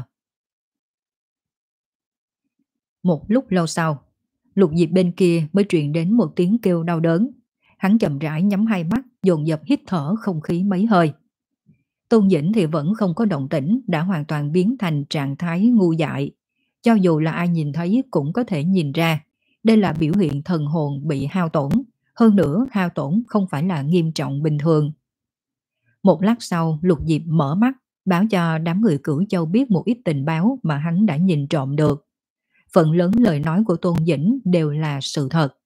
Một lúc lâu sau, Lục Diệp bên kia mới truyền đến một tiếng kêu đau đớn. Hắn chậm rãi nhắm hai mắt, dồn dập hít thở không khí mấy hơi. Tôn Dĩnh thì vẫn không có động tĩnh, đã hoàn toàn biến thành trạng thái ngu dại. Cho dù là ai nhìn thấy cũng có thể nhìn ra, đây là biểu hiện thần hồn bị hao tổn. Hơn nữa, hao tổn không phải là nghiêm trọng bình thường. Một lát sau, Lục Diệp mở mắt, báo cho đám người Cửu Châu biết một ít tình báo mà hắn đã nhìn trộm được. Phần lớn lời nói của Tôn Dĩnh đều là sự thật.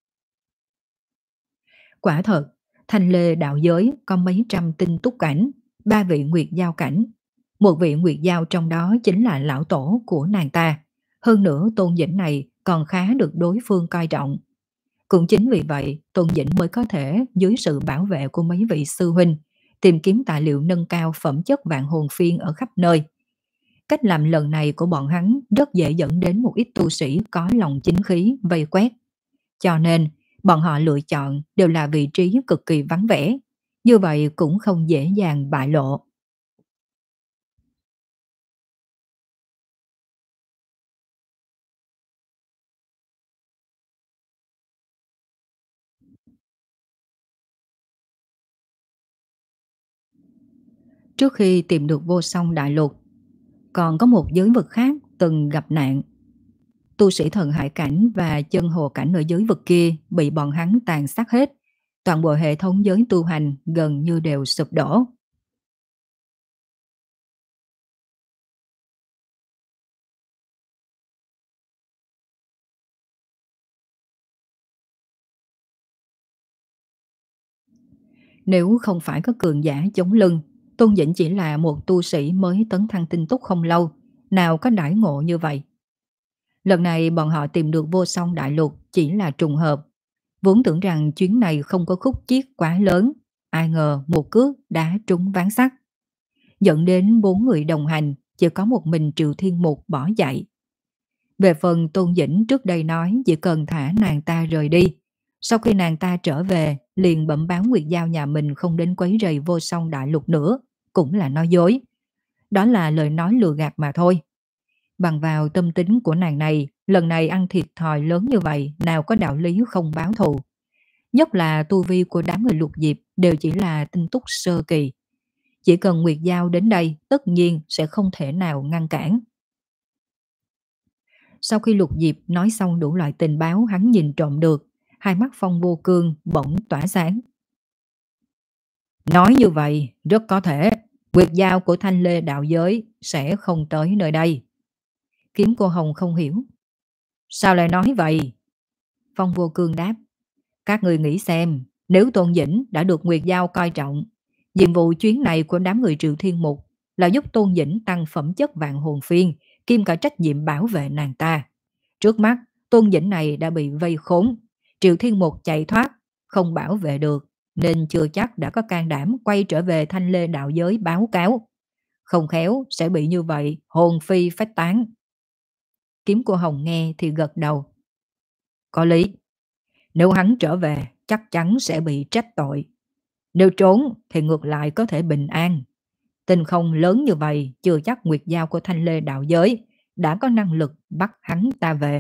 Quả thật, Thanh Lê đạo giới có mấy trăm tinh túc cảnh, ba vị nguyệt giao cảnh. Một vị nguyệt giao trong đó chính là lão tổ của nàng ta. Hơn nữa Tôn Dĩnh này còn khá được đối phương coi trọng. Cũng chính vì vậy, Tôn Dĩnh mới có thể dưới sự bảo vệ của mấy vị sư huynh, tìm kiếm tài liệu nâng cao phẩm chất vạn hồn phiên ở khắp nơi. Cách làm lần này của bọn hắn rất dễ dẫn đến một ít tu sĩ có lòng chính khí vây quét. Cho nên, bọn họ lựa chọn đều là vị trí cực kỳ vắng vẻ. Như vậy cũng không dễ dàng bại lộ. Trước khi tìm được vô song đại lục, còn có một giới vực khác từng gặp nạn. Tu sĩ thần hải cảnh và chân hồ cảnh ở giới vực kia bị bọn hắn tàn sát hết. Toàn bộ hệ thống giới tu hành gần như đều sụp đổ. Nếu không phải có cường giả chống lưng, Tôn Dĩnh chỉ là một tu sĩ mới tấn thăng tinh túc không lâu, nào có đãi ngộ như vậy. Lần này bọn họ tìm được vô song đại lục chỉ là trùng hợp. Vốn tưởng rằng chuyến này không có khúc chiết quá lớn, ai ngờ một cước đã trúng ván sắt. Dẫn đến bốn người đồng hành, chỉ có một mình Triệu Thiên Mục bỏ chạy. Về phần Tôn Dĩnh trước đây nói chỉ cần thả nàng ta rời đi. Sau khi nàng ta trở về, liền bẩm báo Nguyệt Giao nhà mình không đến quấy rầy vô song đại lục nữa, cũng là nói dối. Đó là lời nói lừa gạt mà thôi. Bằng vào tâm tính của nàng này, lần này ăn thiệt thòi lớn như vậy, nào có đạo lý không báo thù. Nhất là tu vi của đám người Lục Diệp đều chỉ là tinh túc sơ kỳ. Chỉ cần Nguyệt Giao đến đây, tất nhiên sẽ không thể nào ngăn cản. Sau khi Lục Diệp nói xong đủ loại tình báo hắn nhìn trộm được, hai mắt Phong Vô Cương bỗng tỏa sáng. Nói như vậy, rất có thể Nguyệt Giao của Thanh Lê đạo giới sẽ không tới nơi đây. Kiếm Cô Hồng không hiểu. Sao lại nói vậy? Phong Vô Cương đáp. Các người nghĩ xem, nếu Tôn Dĩnh đã được Nguyệt Giao coi trọng, nhiệm vụ chuyến này của đám người Triệu Thiên Mục là giúp Tôn Dĩnh tăng phẩm chất vạn hồn phiên, kiêm cả trách nhiệm bảo vệ nàng ta. Trước mắt, Tôn Dĩnh này đã bị vây khốn, Triệu Thiên Mục chạy thoát, không bảo vệ được, nên chưa chắc đã có can đảm quay trở về Thanh Lê đạo giới báo cáo. Không khéo sẽ bị như vậy, hồn phi phách tán. Kiếm Cô Hồng nghe thì gật đầu. Có lý. Nếu hắn trở về, chắc chắn sẽ bị trách tội. Nếu trốn thì ngược lại có thể bình an. Tình không lớn như vậy, chưa chắc Nguyệt Giao của Thanh Lê đạo giới đã có năng lực bắt hắn ta về.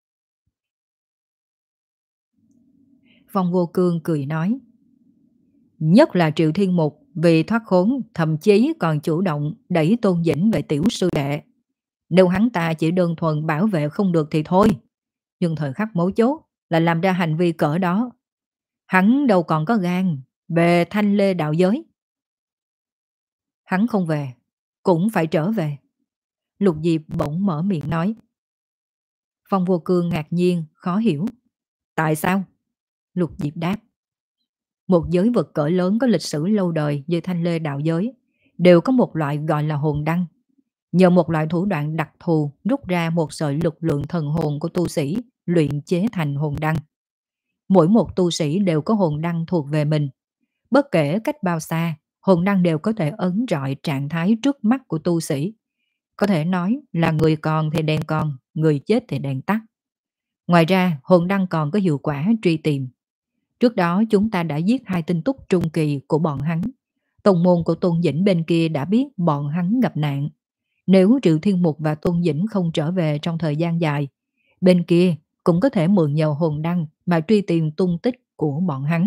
Phong Vô Cương cười nói. Nhất là Triệu Thiên Mục vì thoát khốn, thậm chí còn chủ động đẩy Tôn Dĩnh về tiểu sư đệ. Nếu hắn ta chỉ đơn thuần bảo vệ không được thì thôi. Nhưng thời khắc mấu chốt là làm ra hành vi cỡ đó. Hắn đâu còn có gan về Thanh Lê đạo giới. Hắn không về, cũng phải trở về. Lục Diệp bỗng mở miệng nói. Phong Vô Cương ngạc nhiên, khó hiểu. Tại sao? Lục Diệp đáp. Một giới vực cỡ lớn có lịch sử lâu đời như Thanh Lê đạo giới đều có một loại gọi là hồn đăng. Nhờ một loại thủ đoạn đặc thù rút ra một sợi lực lượng thần hồn của tu sĩ luyện chế thành hồn đăng. Mỗi một tu sĩ đều có hồn đăng thuộc về mình. Bất kể cách bao xa, hồn đăng đều có thể ấn rọi trạng thái trước mắt của tu sĩ. Có thể nói là người còn thì đèn còn, người chết thì đèn tắt. Ngoài ra, hồn đăng còn có hiệu quả truy tìm. Trước đó chúng ta đã giết hai tinh túc trung kỳ của bọn hắn. Tông môn của Tôn Dĩnh bên kia đã biết bọn hắn gặp nạn. Nếu Triệu Thiên Mục và Tôn Dĩnh không trở về trong thời gian dài, bên kia cũng có thể mượn nhờ hồn đăng mà truy tìm tung tích của bọn hắn.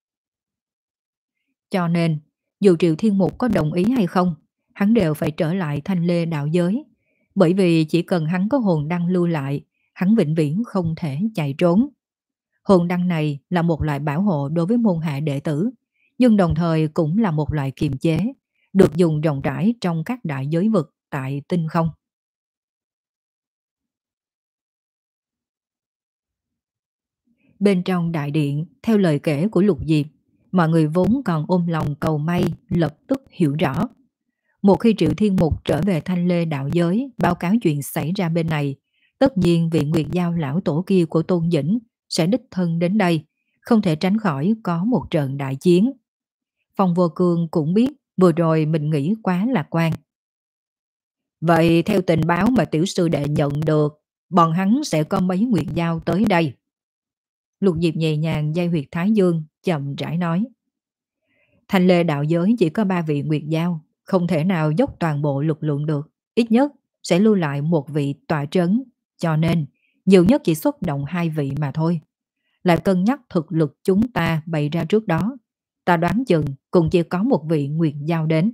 Cho nên, dù Triệu Thiên Mục có đồng ý hay không, hắn đều phải trở lại Thanh Lê đạo giới. Bởi vì chỉ cần hắn có hồn đăng lưu lại, hắn vĩnh viễn không thể chạy trốn. Hồn đăng này là một loại bảo hộ đối với môn hạ đệ tử, nhưng đồng thời cũng là một loại kiềm chế, được dùng rộng rãi trong các đại giới vực tại tinh không. Bên trong đại điện, theo lời kể của Lục Diệp, mọi người vốn còn ôm lòng cầu may lập tức hiểu rõ. Một khi Triệu Thiên Mục trở về Thanh Lê đạo giới báo cáo chuyện xảy ra bên này, tất nhiên vị Nguyệt Giao lão tổ kia của Tôn Dĩnh sẽ đích thân đến đây, không thể tránh khỏi có một trận đại chiến. Phong Vô Cương cũng biết vừa rồi mình nghĩ quá lạc quan. Vậy theo tình báo mà tiểu sư đệ nhận được, bọn hắn sẽ có mấy Nguyệt Giao tới đây. Lục Diệp nhẹ nhàng dây huyệt Thái Dương, chậm rãi nói. Thanh Lê đạo giới chỉ có ba vị Nguyệt Giao, không thể nào dốc toàn bộ lực lượng được. Ít nhất sẽ lưu lại một vị tọa trấn, cho nên nhiều nhất chỉ xuất động hai vị mà thôi. Lại cân nhắc thực lực chúng ta bày ra trước đó, ta đoán chừng cũng chỉ có một vị Nguyệt Giao đến.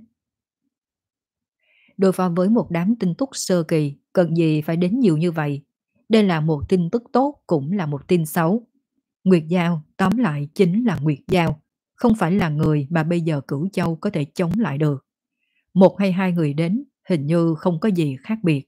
Đối phó với một đám tinh túc sơ kỳ, cần gì phải đến nhiều như vậy? Đây là một tin tức tốt, cũng là một tin xấu. Nguyệt Giao tóm lại chính là Nguyệt Giao, không phải là người mà bây giờ Cửu Châu có thể chống lại được. Một hay hai người đến, hình như không có gì khác biệt.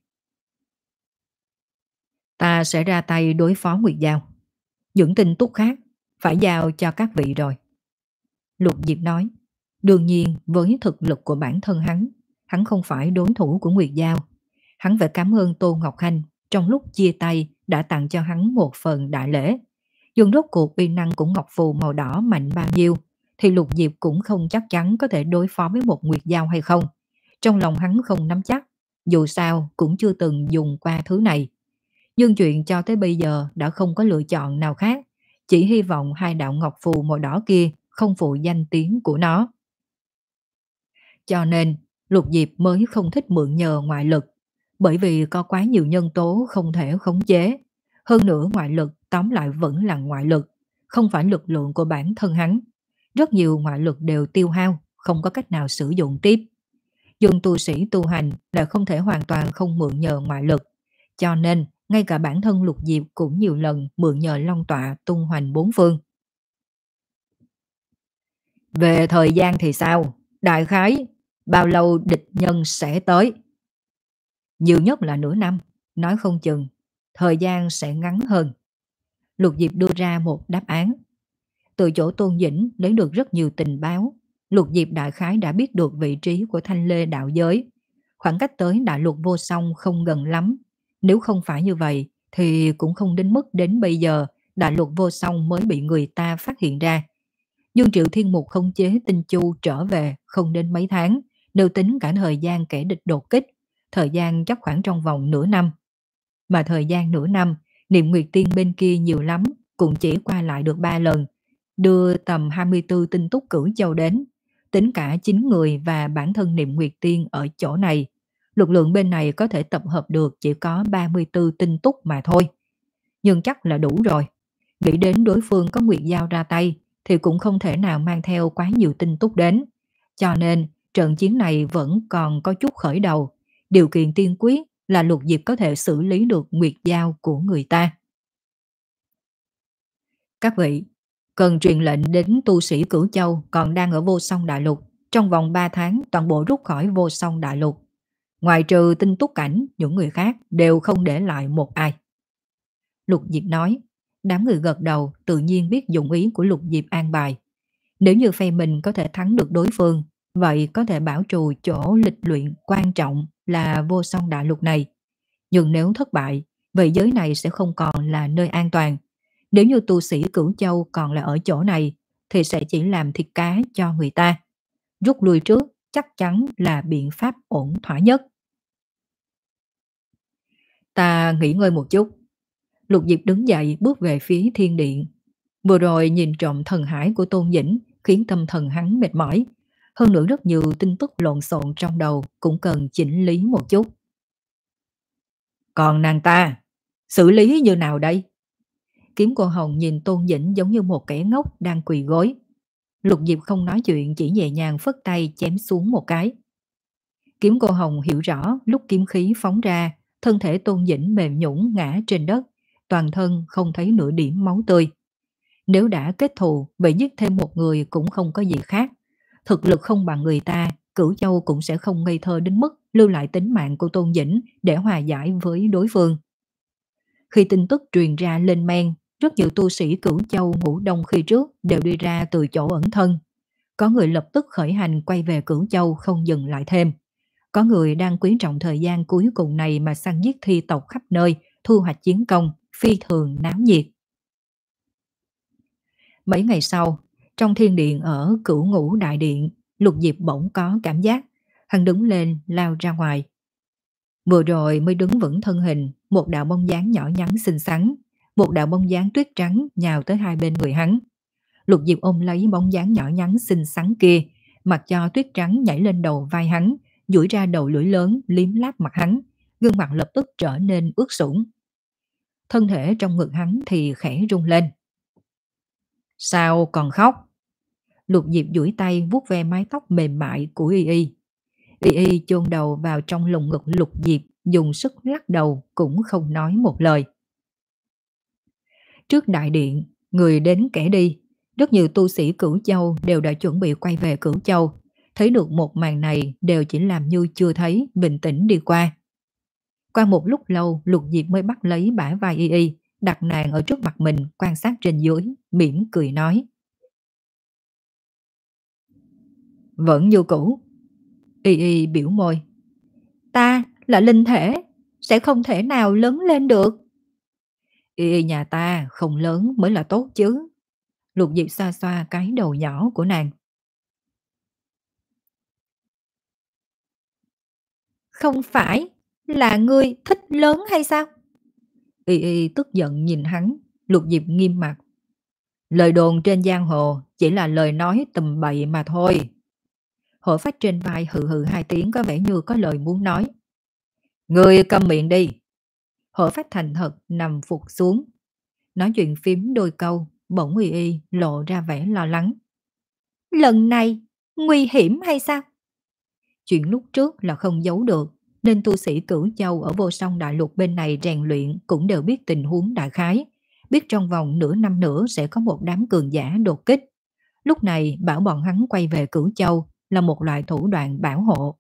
Ta sẽ ra tay đối phó Nguyệt Giao. Những tin tức khác phải giao cho các vị rồi. Lục Diệp nói, đương nhiên với thực lực của bản thân hắn, hắn không phải đối thủ của Nguyệt Giao. Hắn phải cảm ơn Tô Ngọc Hanh trong lúc chia tay đã tặng cho hắn một phần đại lễ. Nhưng rốt cuộc uy năng của Ngọc Phù màu đỏ mạnh bao nhiêu thì Lục Diệp cũng không chắc chắn có thể đối phó với một Nguyệt Giao hay không. Trong lòng hắn không nắm chắc, dù sao cũng chưa từng dùng qua thứ này. Nhưng chuyện cho tới bây giờ đã không có lựa chọn nào khác, chỉ hy vọng hai đạo Ngọc Phù màu đỏ kia không phụ danh tiếng của nó. Cho nên Lục Diệp mới không thích mượn nhờ ngoại lực, bởi vì có quá nhiều nhân tố không thể khống chế. Hơn nữa ngoại lực tóm lại vẫn là ngoại lực, không phải lực lượng của bản thân hắn. Rất nhiều ngoại lực đều tiêu hao, không có cách nào sử dụng tiếp. Nhưng tu sĩ tu hành là không thể hoàn toàn không mượn nhờ ngoại lực. Cho nên ngay cả bản thân Lục Diệp cũng nhiều lần mượn nhờ long tọa tung hoành bốn phương. Về thời gian thì sao? Đại khái bao lâu địch nhân sẽ tới? Nhiều nhất là nửa năm, nói không chừng thời gian sẽ ngắn hơn. Lục Diệp đưa ra một đáp án. Từ chỗ Tôn Dĩnh lấy được rất nhiều tình báo, Lục Diệp đại khái đã biết được vị trí của Thanh Lê đạo giới. Khoảng cách tới đại lục vô song không gần lắm. Nếu không phải như vậy thì cũng không đến mức đến bây giờ đại lục vô song mới bị người ta phát hiện ra. Nhưng Triệu Thiên Mục khống chế Tinh Chu trở về không đến mấy tháng, nếu tính cả thời gian kẻ địch đột kích, thời gian chắc khoảng trong vòng nửa năm. Mà thời gian nửa năm, Niệm Nguyệt Tiên bên kia nhiều lắm, cũng chỉ qua lại được ba lần, đưa tầm hai mươi tư tinh túc Cửu Châu đến, tính cả chín người và bản thân Niệm Nguyệt Tiên ở chỗ này. Lực lượng bên này có thể tập hợp được chỉ có ba mươi tư tinh túc mà thôi. Nhưng chắc là đủ rồi. Nghĩ đến đối phương có Nguyệt Giao ra tay thì cũng không thể nào mang theo quá nhiều tinh túc đến. Cho nên trận chiến này vẫn còn có chút khởi đầu. Điều kiện tiên quyết là Lục Diệp có thể xử lý được Nguyệt Giao của người ta. Các vị, cần truyền lệnh đến tu sĩ Cửu Châu còn đang ở Vô Song Đại Lục. Trong vòng ba tháng toàn bộ rút khỏi Vô Song Đại Lục. Ngoài trừ Tinh Túc Cảnh, những người khác đều không để lại một ai. Lục Diệp nói, đám người gật đầu tự nhiên biết dụng ý của Lục Diệp an bài. Nếu như phe mình có thể thắng được đối phương, vậy có thể bảo trù chỗ lịch luyện quan trọng là vô song đại lục này. Nhưng nếu thất bại, vậy giới này sẽ không còn là nơi an toàn. Nếu như tu sĩ Cửu Châu còn là ở chỗ này, thì sẽ chỉ làm thịt cá cho người ta. Rút lui trước chắc chắn là biện pháp ổn thỏa nhất. Ta nghỉ ngơi một chút. Lục Diệp đứng dậy bước về phía thiên điện. Vừa rồi nhìn trộm thần hải của Tôn Dĩnh khiến tâm thần hắn mệt mỏi. Hơn nữa rất nhiều tin tức lộn xộn trong đầu cũng cần chỉnh lý một chút. Còn nàng ta, xử lý như nào đây? Kiếm cô Hồng nhìn Tôn Dĩnh giống như một kẻ ngốc đang quỳ gối. Lục Diệp không nói chuyện, chỉ nhẹ nhàng phất tay chém xuống một cái. Kiếm cô Hồng hiểu rõ lúc kiếm khí phóng ra, thân thể Tôn Dĩnh mềm nhũn ngã trên đất, toàn thân không thấy nửa điểm máu tươi. Nếu đã kết thù, vậy giết thêm một người cũng không có gì khác. Thực lực không bằng người ta, Cửu Châu cũng sẽ không ngây thơ đến mức lưu lại tính mạng của Tôn Dĩnh để hòa giải với đối phương. Khi tin tức truyền ra lên men, rất nhiều tu sĩ Cửu Châu ngủ đông khi trước đều đi ra từ chỗ ẩn thân. Có người lập tức khởi hành quay về Cửu Châu không dừng lại thêm. Có người đang quý trọng thời gian cuối cùng này mà săn giết thi tộc khắp nơi, thu hoạch chiến công, phi thường náo nhiệt. Mấy ngày sau, trong thiên điện ở Cửu Ngũ Đại Điện, Lục Diệp bỗng có cảm giác. Hắn đứng lên lao ra ngoài. Vừa rồi mới đứng vững thân hình, một đạo bóng dáng nhỏ nhắn xinh xắn, một đạo bóng dáng tuyết trắng nhào tới hai bên người hắn. Lục Diệp ôm lấy bóng dáng nhỏ nhắn xinh xắn kia, mặc cho tuyết trắng nhảy lên đầu vai hắn, duỗi ra đầu lưỡi lớn liếm láp mặt hắn, gương mặt lập tức trở nên ướt sũng. Thân thể trong ngực hắn thì khẽ rung lên. Sao còn khóc? Lục Diệp duỗi tay vuốt ve mái tóc mềm mại của Y Y. Y Y chôn đầu vào trong lồng ngực Lục Diệp, dùng sức lắc đầu cũng không nói một lời. Trước đại điện, người đến kẻ đi, rất nhiều tu sĩ Cửu Châu đều đã chuẩn bị quay về Cửu Châu. Thấy được một màn này đều chỉ làm như chưa thấy, bình tĩnh đi qua. Qua một lúc lâu, Lục Diệp mới bắt lấy bả vai Y Y, đặt nàng ở trước mặt mình, quan sát trên dưới, mỉm cười nói. Vẫn như cũ. Y Y biểu môi. Ta là linh thể, sẽ không thể nào lớn lên được. Y Y nhà ta không lớn mới là tốt chứ. Lục Diệp xoa xoa cái đầu nhỏ của nàng. Không phải là ngươi thích lớn hay sao? Y Y tức giận nhìn hắn. Lục Diệp nghiêm mặt. Lời đồn trên giang hồ chỉ là lời nói tầm bậy mà thôi. Hổ phách trên vai hừ hừ hai tiếng, có vẻ như có lời muốn nói. Ngươi câm miệng đi. Hổ phách thành thật nằm phục xuống. Nói chuyện phím đôi câu, bỗng Y Y lộ ra vẻ lo lắng. Lần này nguy hiểm hay sao? Chuyện lúc trước là không giấu được, nên tu sĩ Cửu Châu ở vô song đại lục bên này rèn luyện cũng đều biết tình huống đại khái, biết trong vòng nửa năm nữa sẽ có một đám cường giả đột kích. Lúc này bảo bọn hắn quay về Cửu Châu là một loại thủ đoạn bảo hộ.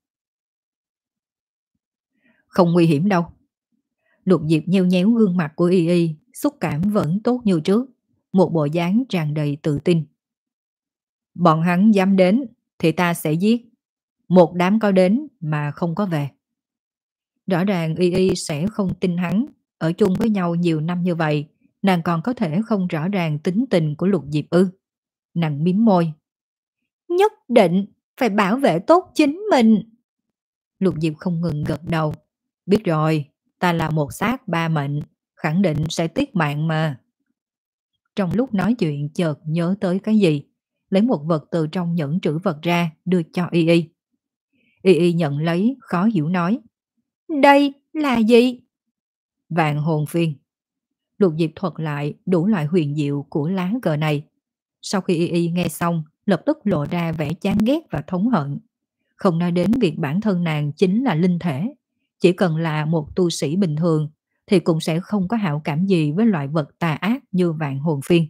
Không nguy hiểm đâu. Lục Diệp nheo nhéo gương mặt của Y Y, xúc cảm vẫn tốt như trước, một bộ dáng tràn đầy tự tin. Bọn hắn dám đến thì ta sẽ giết. Một đám có đến mà không có về. Rõ ràng Y Y sẽ không tin hắn. Ở chung với nhau nhiều năm như vậy, nàng còn có thể không rõ ràng tính tình của Lục Diệp ư? Nàng mím môi. Nhất định phải bảo vệ tốt chính mình. Lục Diệp không ngừng gật đầu. Biết rồi, ta là một xác ba mệnh, khẳng định sẽ tiết mạng mà. Trong lúc nói chuyện chợt nhớ tới cái gì, lấy một vật từ trong nhẫn trữ vật ra đưa cho Y Y. Y Y nhận lấy, khó hiểu nói. Đây là gì? Vạn hồn phiên. Lục Diệp thuật lại đủ loại huyền diệu của lá cờ này. Sau khi Y Y nghe xong, lập tức lộ ra vẻ chán ghét và thống hận. Không nói đến việc bản thân nàng chính là linh thể. Chỉ cần là một tu sĩ bình thường thì cũng sẽ không có hảo cảm gì với loại vật tà ác như vạn hồn phiên.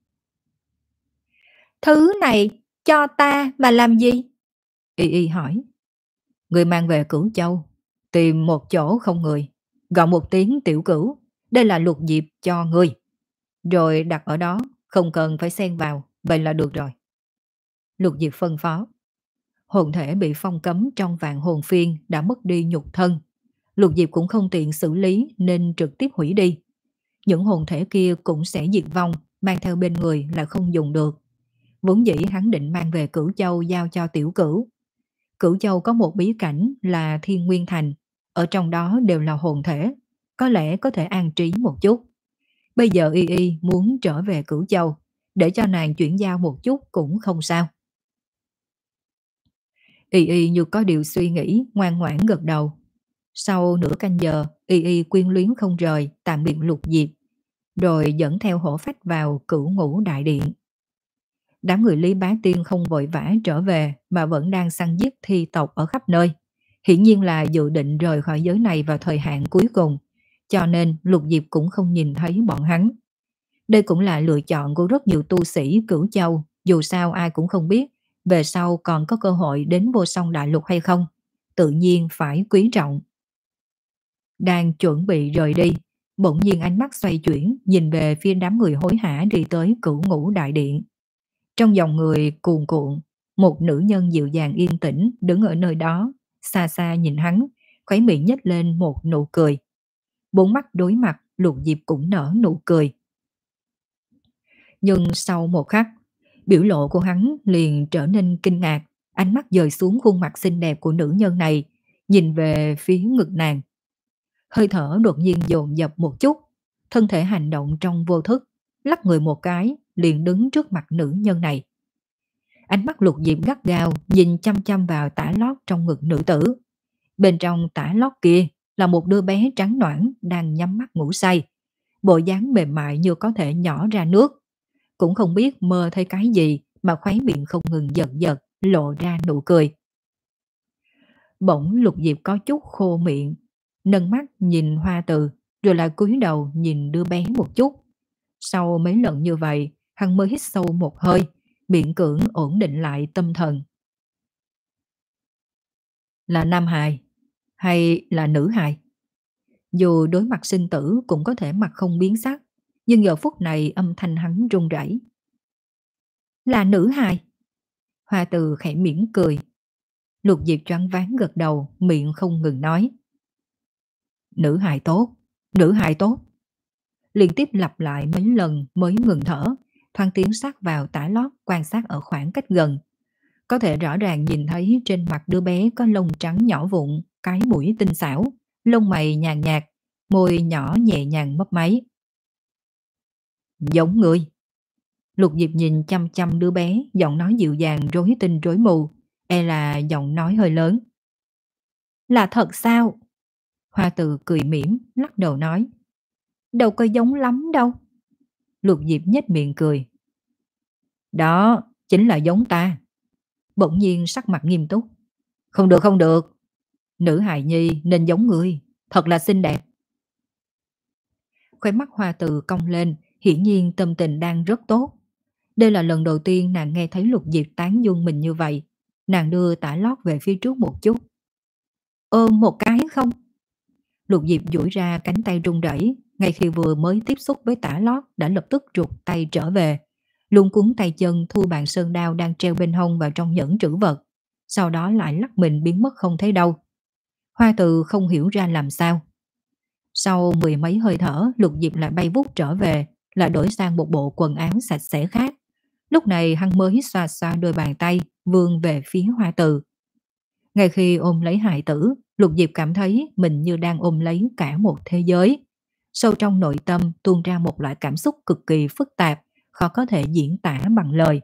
Thứ này cho ta mà làm gì? Y Y hỏi. Người mang về Cửu Châu, tìm một chỗ không người, gọi một tiếng tiểu cửu, đây là Lục Diệp cho ngươi. Rồi đặt ở đó, không cần phải xen vào, vậy là được rồi. Lục Diệp phân phó. Hồn thể bị phong cấm trong vạn hồn phiên đã mất đi nhục thân. Lục Diệp cũng không tiện xử lý nên trực tiếp hủy đi. Những hồn thể kia cũng sẽ diệt vong, mang theo bên người là không dùng được. Vốn dĩ hắn định mang về Cửu Châu giao cho Tiểu Cửu. Cửu Châu có một bí cảnh là Thiên Nguyên Thành, ở trong đó đều là hồn thể, có lẽ có thể an trí một chút. Bây giờ Y Y muốn trở về Cửu Châu, để cho nàng chuyển giao một chút cũng không sao. Y Y như có điều suy nghĩ, ngoan ngoãn gật đầu. Sau nửa canh giờ, Y Y quyến luyến không rời, tạm biệt Lục Diệp, rồi dẫn theo hổ phách vào Cửu Ngũ Đại Điện. Đám người Lý Bá Tiên không vội vã trở về mà vẫn đang săn giết thi tộc ở khắp nơi. Hiển nhiên là dự định rời khỏi giới này vào thời hạn cuối cùng, cho nên Lục Diệp cũng không nhìn thấy bọn hắn. Đây cũng là lựa chọn của rất nhiều tu sĩ Cửu Châu, dù sao ai cũng không biết về sau còn có cơ hội đến Vô Song Đại Lục hay không. Tự nhiên phải quý trọng. Đang chuẩn bị rời đi, bỗng nhiên ánh mắt xoay chuyển, nhìn về phía đám người hối hả đi tới Cửu Ngũ Đại Điện. Trong dòng người cuồn cuộn, một nữ nhân dịu dàng yên tĩnh đứng ở nơi đó, xa xa nhìn hắn, khóe miệng nhếch lên một nụ cười. Bốn mắt đối mặt, Lục Diệp cũng nở nụ cười. Nhưng sau một khắc, biểu lộ của hắn liền trở nên kinh ngạc, ánh mắt dời xuống khuôn mặt xinh đẹp của nữ nhân này, nhìn về phía ngực nàng. Hơi thở đột nhiên dồn dập một chút, thân thể hành động trong vô thức, lắc người một cái, liền đứng trước mặt nữ nhân này. Ánh mắt Lục Diệp gắt gao nhìn chăm chăm vào tả lót trong ngực nữ tử. Bên trong tả lót kia là một đứa bé trắng nõn đang nhắm mắt ngủ say, bộ dáng mềm mại như có thể nhỏ ra nước. Cũng không biết mơ thấy cái gì mà khóe miệng không ngừng giật giật, lộ ra nụ cười. Bỗng Lục Diệp có chút khô miệng, nâng mắt nhìn Hoa Từ, rồi lại cúi đầu nhìn đứa bé một chút. Sau mấy lần như vậy, hắn mới hít sâu một hơi, miễn cưỡng ổn định lại tâm thần. Là nam hài hay là nữ hài? Dù đối mặt sinh tử cũng có thể mặt không biến sắc, nhưng giờ phút này âm thanh hắn run rẩy. Là nữ hài. Hoa Từ khẽ mỉm cười. Lục Diệp choáng váng gật đầu, miệng không ngừng nói. Nữ hài tốt, nữ hài tốt. Liên tiếp lặp lại mấy lần mới ngừng thở, thoáng tiến sát vào tả lót quan sát ở khoảng cách gần. Có thể rõ ràng nhìn thấy trên mặt đứa bé có lông trắng nhỏ vụn, cái mũi tinh xảo, lông mày nhàn nhạt, môi nhỏ nhẹ nhàng mấp máy. Giống người. Lục Diệp nhìn chăm chăm đứa bé, giọng nói dịu dàng rối tinh rối mù, e là giọng nói hơi lớn. Là thật sao? Hoa Từ cười mỉm, lắc đầu nói. Đâu có giống lắm đâu. Lục Diệp nhếch miệng cười. Đó, chính là giống ta. Bỗng nhiên sắc mặt nghiêm túc. Không được không được. Nữ hài nhi nên giống người, thật là xinh đẹp. Khóe mắt Hoa Từ cong lên, hiển nhiên tâm tình đang rất tốt. Đây là lần đầu tiên nàng nghe thấy Lục Diệp tán dương mình như vậy. Nàng đưa tả lót về phía trước một chút. Ôm một cái không? Lục Diệp duỗi ra cánh tay run rẩy, ngay khi vừa mới tiếp xúc với tả lót đã lập tức rụt tay trở về. Luống cuống tay chân thu bàn sơn đao đang treo bên hông vào trong nhẫn trữ vật. Sau đó lại lắc mình biến mất không thấy đâu. Hoa Từ không hiểu ra làm sao. Sau mười mấy hơi thở, Lục Diệp lại bay vút trở về, lại đổi sang một bộ quần áo sạch sẽ khác. Lúc này hắn mới xoa xoa đôi bàn tay, vươn về phía Hoa Từ. Ngay khi ôm lấy hài tử, Lục Diệp cảm thấy mình như đang ôm lấy cả một thế giới. Sâu trong nội tâm tuôn ra một loại cảm xúc cực kỳ phức tạp, khó có thể diễn tả bằng lời.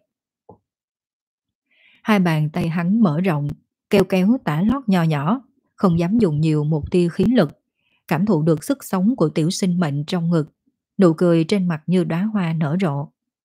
Hai bàn tay hắn mở rộng, kéo kéo tả lót nho nhỏ, không dám dùng nhiều một tia khí lực, cảm thụ được sức sống của tiểu sinh mệnh trong ngực, nụ cười trên mặt như đóa hoa nở rộ.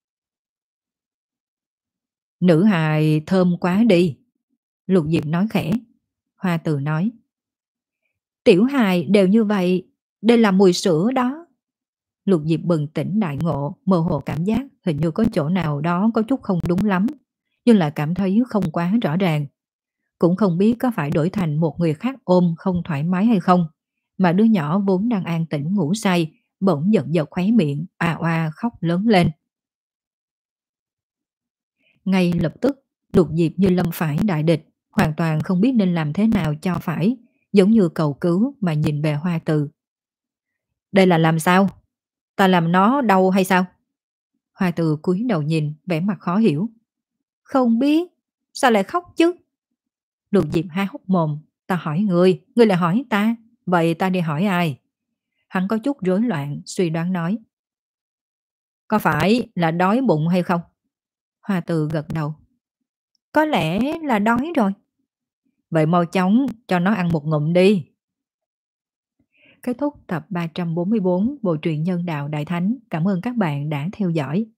Nữ hài thơm quá đi. Lục Diệp nói khẽ. Hoa Từ nói. Tiểu hài đều như vậy, đây là mùi sữa đó. Lục Diệp bừng tỉnh đại ngộ, mơ hồ cảm giác hình như có chỗ nào đó có chút không đúng lắm, nhưng lại cảm thấy không quá rõ ràng. Cũng không biết có phải đổi thành một người khác ôm không thoải mái hay không, mà đứa nhỏ vốn đang an tĩnh ngủ say, bỗng giật giật khóe miệng, oa oa khóc lớn lên. Ngay lập tức, Lục Diệp như lâm phải đại địch, hoàn toàn không biết nên làm thế nào cho phải, giống như cầu cứu mà nhìn về Hoa Từ. Đây là làm sao? Ta làm nó đau hay sao? Hoa Từ cúi đầu nhìn, vẻ mặt khó hiểu. Không biết, sao lại khóc chứ? Lục Diệp há hốc mồm, ta hỏi ngươi, ngươi lại hỏi ta, vậy ta đi hỏi ai? Hắn có chút rối loạn, suy đoán nói. Có phải là đói bụng hay không? Hoa Từ gật đầu. Có lẽ là đói rồi. Vậy mau chóng cho nó ăn một ngụm đi. Kết thúc tập ba trăm bốn mươi bốn Bộ truyện Nhân đạo Đại Thánh. Cảm ơn các bạn đã theo dõi.